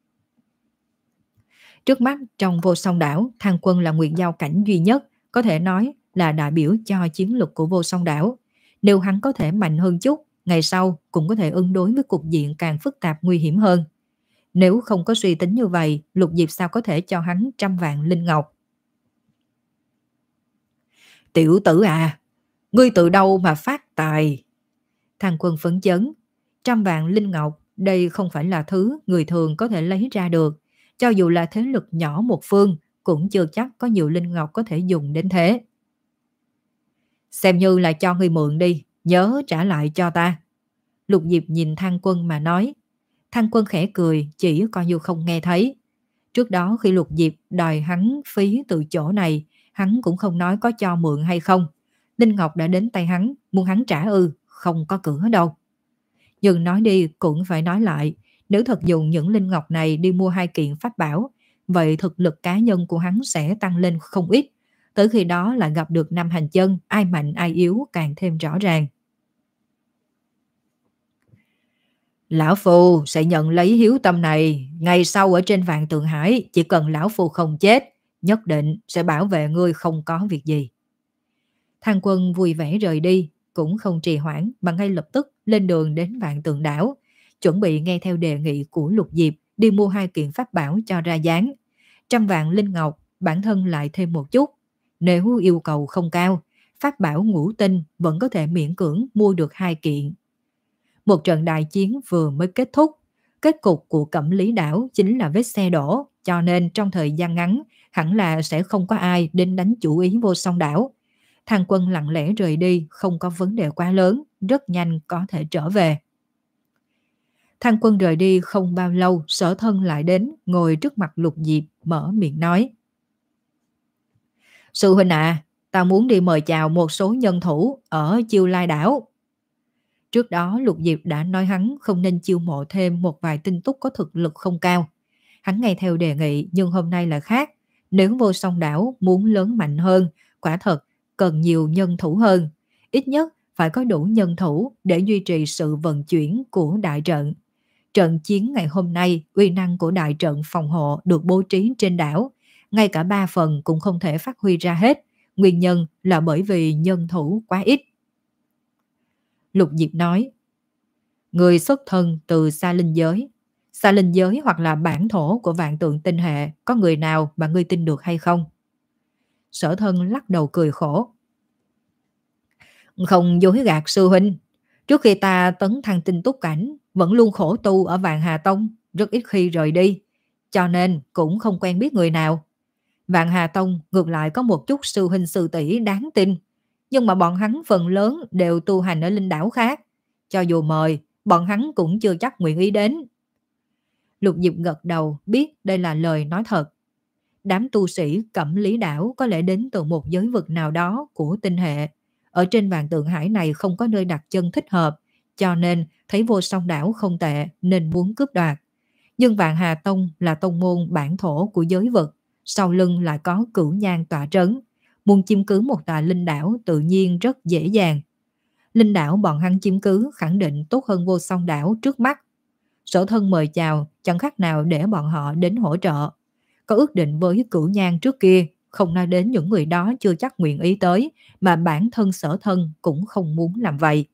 Trước mắt trong Vô Song Đảo, Thang Quân là Nguyệt Giao cảnh duy nhất, có thể nói là đại biểu cho chiến lực của Vô Song Đảo. Nếu hắn có thể mạnh hơn chút ngày sau cũng có thể ứng đối với cục diện càng phức tạp nguy hiểm hơn. Nếu không có suy tính như vậy, Lục Diệp sao có thể cho hắn trăm vạn linh ngọc? Tiểu tử à, ngươi từ đâu mà phát tài? Thằng Quân phấn chấn. Trăm vạn linh ngọc, đây không phải là thứ người thường có thể lấy ra được. Cho dù là thế lực nhỏ một phương, cũng chưa chắc có nhiều linh ngọc có thể dùng đến thế. Xem như là cho ngươi mượn đi, nhớ trả lại cho ta. Lục Diệp nhìn Thang Quân mà nói. Thang Quân khẽ cười, chỉ coi như không nghe thấy. Trước đó khi Lục Diệp đòi hắn phí từ chỗ này, hắn cũng không nói có cho mượn hay không. Linh ngọc đã đến tay hắn, muốn hắn trả ư, không có cửa đâu. Nhưng nói đi cũng phải nói lại, nếu thật dùng những linh ngọc này đi mua hai kiện pháp bảo, vậy thực lực cá nhân của hắn sẽ tăng lên không ít. Tới khi đó lại gặp được năm hành chân, ai mạnh ai yếu càng thêm rõ ràng. Lão Phu sẽ nhận lấy hiếu tâm này, ngày sau ở trên Vạn Tượng Hải, chỉ cần Lão Phu không chết, nhất định sẽ bảo vệ ngươi không có việc gì. Thang Quân vui vẻ rời đi, cũng không trì hoãn mà ngay lập tức lên đường đến Vạn Tượng Đảo, chuẩn bị nghe theo đề nghị của Lục Diệp đi mua hai kiện pháp bảo cho ra dáng. Trăm vạn linh ngọc, bản thân lại thêm một chút. Nếu yêu cầu không cao, pháp bảo ngũ tinh vẫn có thể miễn cưỡng mua được hai kiện. Một trận đại chiến vừa mới kết thúc, kết cục của Cẩm Lý Đảo chính là vết xe đổ, cho nên trong thời gian ngắn hẳn là sẽ không có ai đến đánh chủ ý Vô Song Đảo. Thang Quân lặng lẽ rời đi, không có vấn đề quá lớn, rất nhanh có thể trở về. Thang Quân rời đi không bao lâu, Sở Thân lại đến, ngồi trước mặt Lục Diệp, mở miệng nói. Sư huynh à, ta muốn đi mời chào một số nhân thủ ở Chiêu Lai Đảo. Trước đó Lục Diệp đã nói hắn không nên chiêu mộ thêm một vài tinh túc có thực lực không cao. Hắn nghe theo đề nghị, nhưng hôm nay là khác. Nếu Vô Song Đảo muốn lớn mạnh hơn, quả thật cần nhiều nhân thủ hơn. Ít nhất phải có đủ nhân thủ để duy trì sự vận chuyển của đại trận. Trận chiến ngày hôm nay, uy năng của đại trận phòng hộ được bố trí trên đảo. Ngay cả ba phần cũng không thể phát huy ra hết. Nguyên nhân là bởi vì nhân thủ quá ít. Lục Diệp nói, người xuất thân từ xa linh giới. Xa linh giới hoặc là bản thổ của vạn tượng tinh hệ, có người nào mà ngươi tin được hay không? Sở Thân lắc đầu cười khổ. Không dối gạt sư huynh. Trước khi ta tấn thăng tinh túc cảnh, vẫn luôn khổ tu ở Vạn Hà Tông, rất ít khi rời đi. Cho nên cũng không quen biết người nào. Vạn Hà Tông ngược lại có một chút sư huynh sư tỷ đáng tin. Nhưng mà bọn hắn phần lớn đều tu hành ở linh đảo khác. Cho dù mời, bọn hắn cũng chưa chắc nguyện ý đến. Lục Diệp gật đầu, biết đây là lời nói thật. Đám tu sĩ Cẩm Lý Đảo có lẽ đến từ một giới vực nào đó của tinh hệ. Ở trên Vạn Tượng Hải này không có nơi đặt chân thích hợp, cho nên thấy Vô Song Đảo không tệ nên muốn cướp đoạt. Nhưng Vạn Hà Tông là tông môn bản thổ của giới vực, sau lưng lại có Cửu Nhang tọa trấn. Muốn chiếm cứ một tòa linh đảo tự nhiên rất dễ dàng. Linh đảo bọn hắn chiếm cứ khẳng định tốt hơn Vô Song Đảo trước mắt. Sở Thân mời chào chẳng khác nào để bọn họ đến hỗ trợ. Có ước định với Cửu Nhang trước kia, không nói đến những người đó chưa chắc nguyện ý tới, mà bản thân Sở Thân cũng không muốn làm vậy.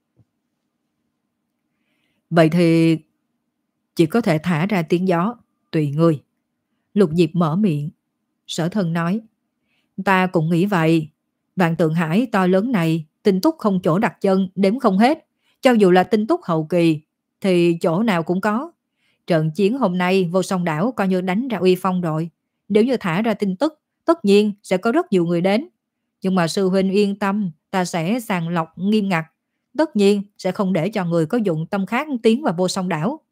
Vậy thì chỉ có thể thả ra tiếng gió, tùy ngươi. Lục Diệp mở miệng. Sở Thân nói, ta cũng nghĩ vậy. Vạn Tượng Hải to lớn này, tinh túc không chỗ đặt chân, đếm không hết. Cho dù là tinh túc hậu kỳ, thì chỗ nào cũng có. Trận chiến hôm nay Vô Song Đảo coi như đánh ra uy phong rồi. Nếu như thả ra tin tức, tất nhiên sẽ có rất nhiều người đến. Nhưng mà sư huynh yên tâm, ta sẽ sàng lọc nghiêm ngặt. Tất nhiên sẽ không để cho người có dụng tâm khác tiến vào Vô Song Đảo.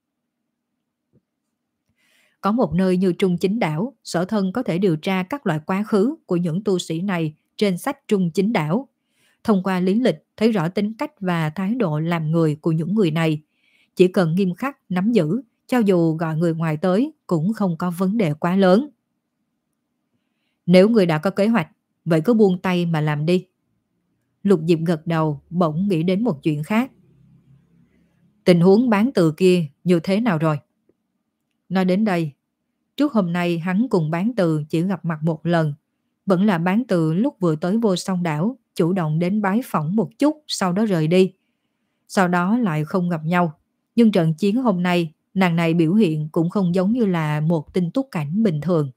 Có một nơi như Trung Chính Đảo, Sở Thân có thể điều tra các loại quá khứ của những tu sĩ này trên sách Trung Chính Đảo. Thông qua lý lịch thấy rõ tính cách và thái độ làm người của những người này. Chỉ cần nghiêm khắc nắm giữ, cho dù gọi người ngoài tới cũng không có vấn đề quá lớn. Nếu người đã có kế hoạch, vậy cứ buông tay mà làm đi. Lục Diệp gật đầu, bỗng nghĩ đến một chuyện khác. Tình huống Bán Từ kia như thế nào rồi? Nói đến đây, trước hôm nay hắn cùng Bán Từ chỉ gặp mặt một lần. Vẫn là Bán Từ lúc vừa tới Vô Song Đảo, chủ động đến bái phỏng một chút, sau đó rời đi. sau đó lại không gặp nhau. Nhưng trận chiến hôm nay, nàng này biểu hiện cũng không giống như là một tinh túc cảnh bình thường.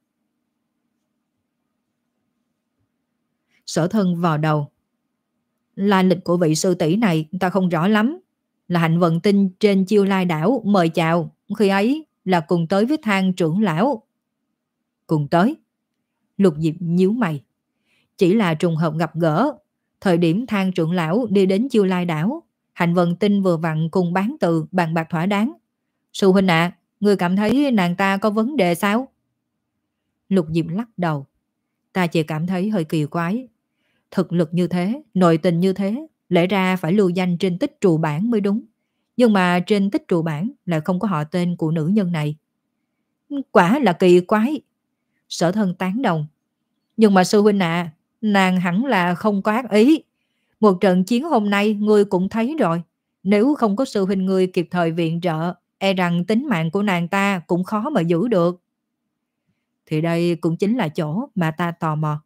Sở Thân vào đầu. Lai lịch của vị sư tỷ này ta không rõ lắm. Là hạnh vận tinh trên Chiêu Lai đảo mời chào. Khi ấy là cùng tới với Thang trưởng lão. Cùng tới? Lục Diệp nhíu mày. Chỉ là trùng hợp gặp gỡ. Thời điểm Thang trưởng lão đi đến Chiêu Lai đảo, hạnh vận tinh vừa vặn cùng Bán Từ bàn bạc thỏa đáng. Sư huynh ạ, à, ngươi cảm thấy nàng ta có vấn đề sao? Lục Diệp lắc đầu. Ta chỉ cảm thấy hơi kỳ quái. Thực lực như thế, nội tình như thế, lẽ ra phải lưu danh trên tích trù bản mới đúng. Nhưng mà trên tích trù bản lại không có họ tên của nữ nhân này. Quả là kỳ quái. Sở Thân tán đồng. Nhưng mà sư huynh ạ, à, nàng hẳn là không có ác ý. Một trận chiến hôm nay ngươi cũng thấy rồi. Nếu không có sư huynh ngươi kịp thời viện trợ, e rằng tính mạng của nàng ta cũng khó mà giữ được. Thì đây cũng chính là chỗ mà ta tò mò.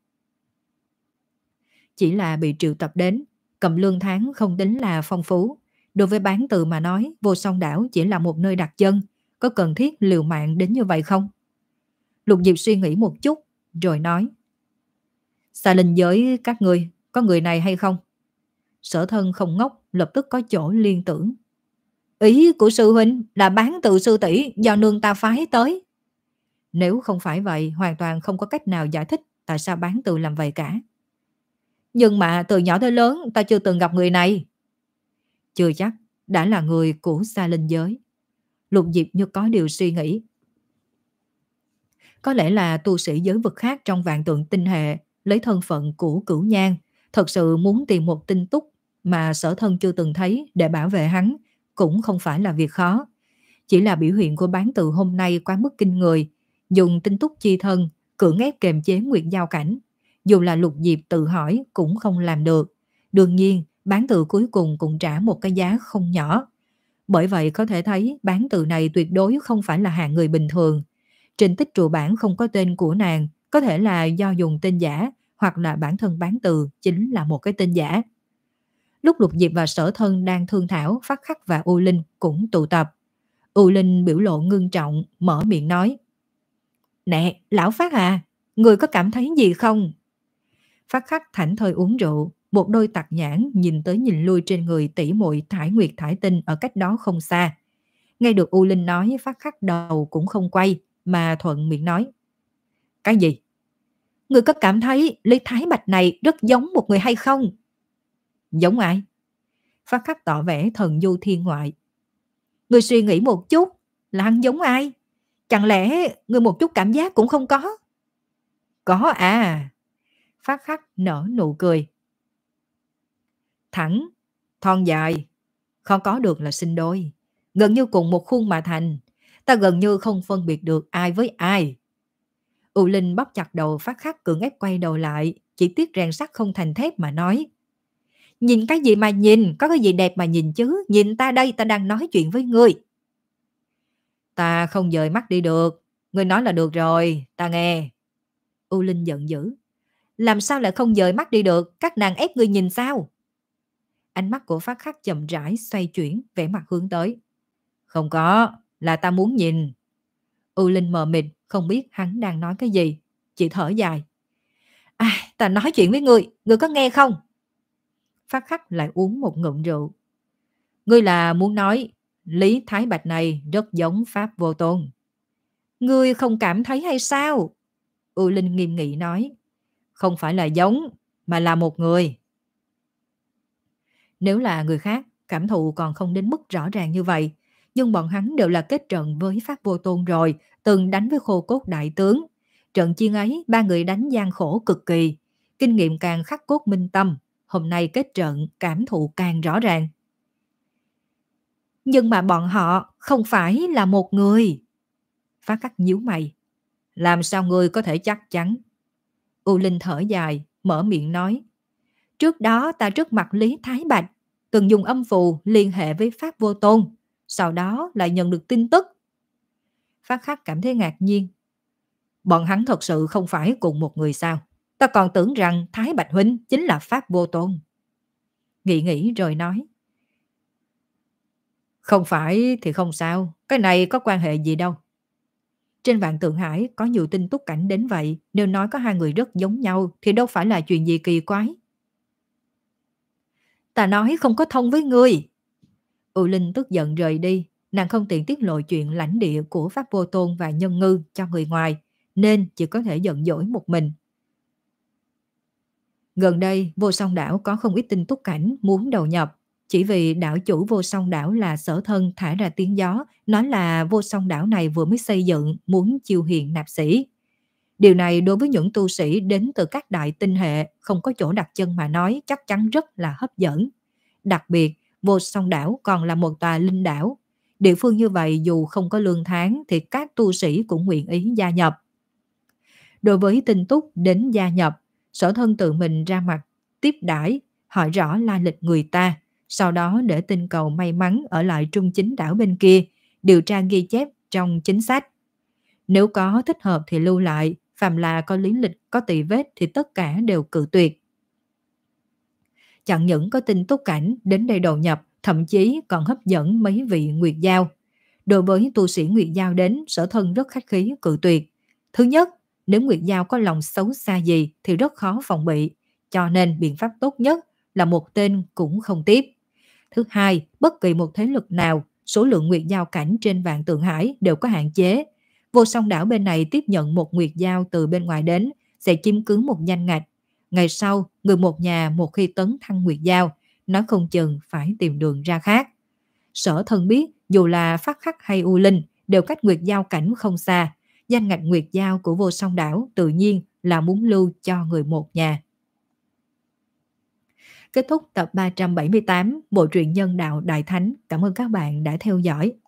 Chỉ là bị triệu tập đến, cầm lương tháng không tính là phong phú. Đối với Bán Từ mà nói, Vô Song đảo chỉ là một nơi đặt chân, có cần thiết liều mạng đến như vậy không? Lục Diệp suy nghĩ một chút, rồi nói. Xa linh giới các ngươi, có người này hay không? Sở Thân không ngốc, lập tức có chỗ liên tưởng. Ý của sư huynh là Bán Từ sư tỷ do nương ta phái tới. Nếu không phải vậy, hoàn toàn không có cách nào giải thích tại sao Bán Từ làm vậy cả. Nhưng mà từ nhỏ tới lớn ta chưa từng gặp người này. Chưa chắc đã là người của xa linh giới. Lục Diệp như có điều suy nghĩ. Có lẽ là tu sĩ giới vực khác trong vạn tượng tinh hệ lấy thân phận của Cửu Nhan, thật sự muốn tìm một tinh túc mà Sở Thân chưa từng thấy để bảo vệ hắn, cũng không phải là việc khó. Chỉ là biểu hiện của Bán Từ hôm nay quá mức kinh người, dùng tinh túc chi thân cưỡng ép kềm chế nguyệt giao cảnh. Dù là Lục Diệp tự hỏi cũng không làm được. Đương nhiên, Bán Từ cuối cùng cũng trả một cái giá không nhỏ. Bởi vậy có thể thấy Bán Từ này tuyệt đối không phải là hạng người bình thường. Trên tích trụ bản không có tên của nàng, có thể là do dùng tên giả, hoặc là bản thân Bán Từ chính là một cái tên giả. Lúc Lục Diệp và Sở Thân đang thương thảo, Phát Khắc và U Linh cũng tụ tập. U Linh biểu lộ ngưng trọng, mở miệng nói. Nè, lão Phát à, người có cảm thấy gì không? Phát Khắc thảnh thơi uống rượu, một đôi tặc nhãn nhìn tới nhìn lui trên người tỷ muội Thải Nguyệt Thải Tinh ở cách đó không xa. Nghe được U Linh nói, Phát Khắc đầu cũng không quay, mà thuận miệng nói. Cái gì? Người có cảm thấy Lý Thái Bạch này rất giống một người hay không? Giống ai? Phát Khắc tỏ vẻ thần du thiên ngoại. Người suy nghĩ một chút, là hắn giống ai? Chẳng lẽ người một chút cảm giác cũng không có? Có à. Phát Khắc nở nụ cười. Thẳng, thon dài, khó có được là sinh đôi. Gần như cùng một khuôn mà thành. Ta gần như không phân biệt được ai với ai. U Linh bóp chặt đầu Phát Khắc cưỡng ép quay đầu lại, chỉ tiếc rèn sắt không thành thép mà nói. Nhìn cái gì mà nhìn, có cái gì đẹp mà nhìn chứ, nhìn ta đây, ta đang nói chuyện với ngươi. Ta không dời mắt đi được, ngươi nói là được rồi, ta nghe. U Linh giận dữ. Làm sao lại không dời mắt đi được, các nàng ép ngươi nhìn sao? Ánh mắt của Phát Khắc chậm rãi xoay chuyển, vẻ mặt hướng tới. Không có, là ta muốn nhìn. U Linh mờ mịt, không biết hắn đang nói cái gì, chỉ thở dài. À, ta nói chuyện với ngươi, ngươi có nghe không? Phát Khắc lại uống một ngụm rượu. Ngươi là muốn nói Lý Thái Bạch này rất giống Pháp Vô Tôn. Ngươi không cảm thấy hay sao? U Linh nghiêm nghị nói. Không phải là giống, mà là một người. Nếu là người khác, cảm thụ còn không đến mức rõ ràng như vậy. Nhưng bọn hắn đều là kết trận với Pháp Vô Tôn rồi, từng đánh với Khô Cốt đại tướng. Trận chiến ấy, ba người đánh gian khổ cực kỳ. Kinh nghiệm càng khắc cốt minh tâm. Hôm nay kết trận, cảm thụ càng rõ ràng. Nhưng mà bọn họ không phải là một người. Phát Khắc nhíu mày. Làm sao ngươi có thể chắc chắn? U Linh thở dài, mở miệng nói. Trước đó ta trước mặt Lý Thái Bạch, từng dùng âm phù liên hệ với Pháp Vô Tôn. Sau đó lại nhận được tin tức. Phát Khắc cảm thấy ngạc nhiên. Bọn hắn thật sự không phải cùng một người sao? Ta còn tưởng rằng Thái Bạch Huynh chính là Pháp Vô Tôn. Nghĩ nghĩ rồi nói. Không phải thì không sao, cái này có quan hệ gì đâu. Trên Vạn Tượng Hải có nhiều tin tức cảnh đến vậy, nếu nói có hai người rất giống nhau thì đâu phải là chuyện gì kỳ quái. Ta nói không có thông với ngươi. U Linh tức giận rời đi, nàng không tiện tiết lộ chuyện lãnh địa của Pháp Vô Tôn và Nhân Ngư cho người ngoài, nên chỉ có thể giận dỗi một mình. Gần đây, Vô Song Đảo có không ít tin tức cảnh muốn đầu nhập, chỉ vì đảo chủ Vô Song Đảo là Sở Thân thả ra tiếng gió, nói là Vô Song Đảo này vừa mới xây dựng, muốn chiêu hiền nạp sĩ. Điều này đối với những tu sĩ đến từ các đại tinh hệ không có chỗ đặt chân mà nói chắc chắn rất là hấp dẫn. Đặc biệt, Vô Song Đảo còn là một tòa linh đảo. Địa phương như vậy dù không có lương tháng thì các tu sĩ cũng nguyện ý gia nhập. Đối với tin tức đến gia nhập, Sở Thân tự mình ra mặt tiếp đãi, hỏi rõ la lịch người ta, sau đó để tinh cầu may mắn ở lại Trung Chính đảo bên kia, điều tra ghi chép trong chính sách. Nếu có thích hợp thì lưu lại, phàm là có lý lịch, có tỳ vết thì tất cả đều cự tuyệt. Chẳng những có tin tốt cảnh đến đây đầu nhập, thậm chí còn hấp dẫn mấy vị Nguyệt Giao. Đối với tu sĩ Nguyệt Giao đến, Sở Thân rất khách khí cự tuyệt. Thứ nhất, nếu Nguyệt Giao có lòng xấu xa gì thì rất khó phòng bị, cho nên biện pháp tốt nhất là một tên cũng không tiếp. Thứ hai, bất kỳ một thế lực nào, số lượng Nguyệt Giao cảnh trên Vạn Tượng Hải đều có hạn chế. Vô Song Đảo bên này tiếp nhận một Nguyệt Giao từ bên ngoài đến, sẽ chiếm cứ một danh ngạch. Ngày sau, người một nhà một khi tấn thăng Nguyệt Giao, nói không chừng phải tìm đường ra khác. Sở Thân biết, dù là Phát Khắc hay U Linh, đều cách Nguyệt Giao cảnh không xa. Danh ngạch Nguyệt Giao của Vô Song Đảo tự nhiên là muốn lưu cho người một nhà. Kết thúc tập ba trăm bảy mươi tám Bộ truyện Nhân Đạo Đại Thánh. Cảm ơn các bạn đã theo dõi.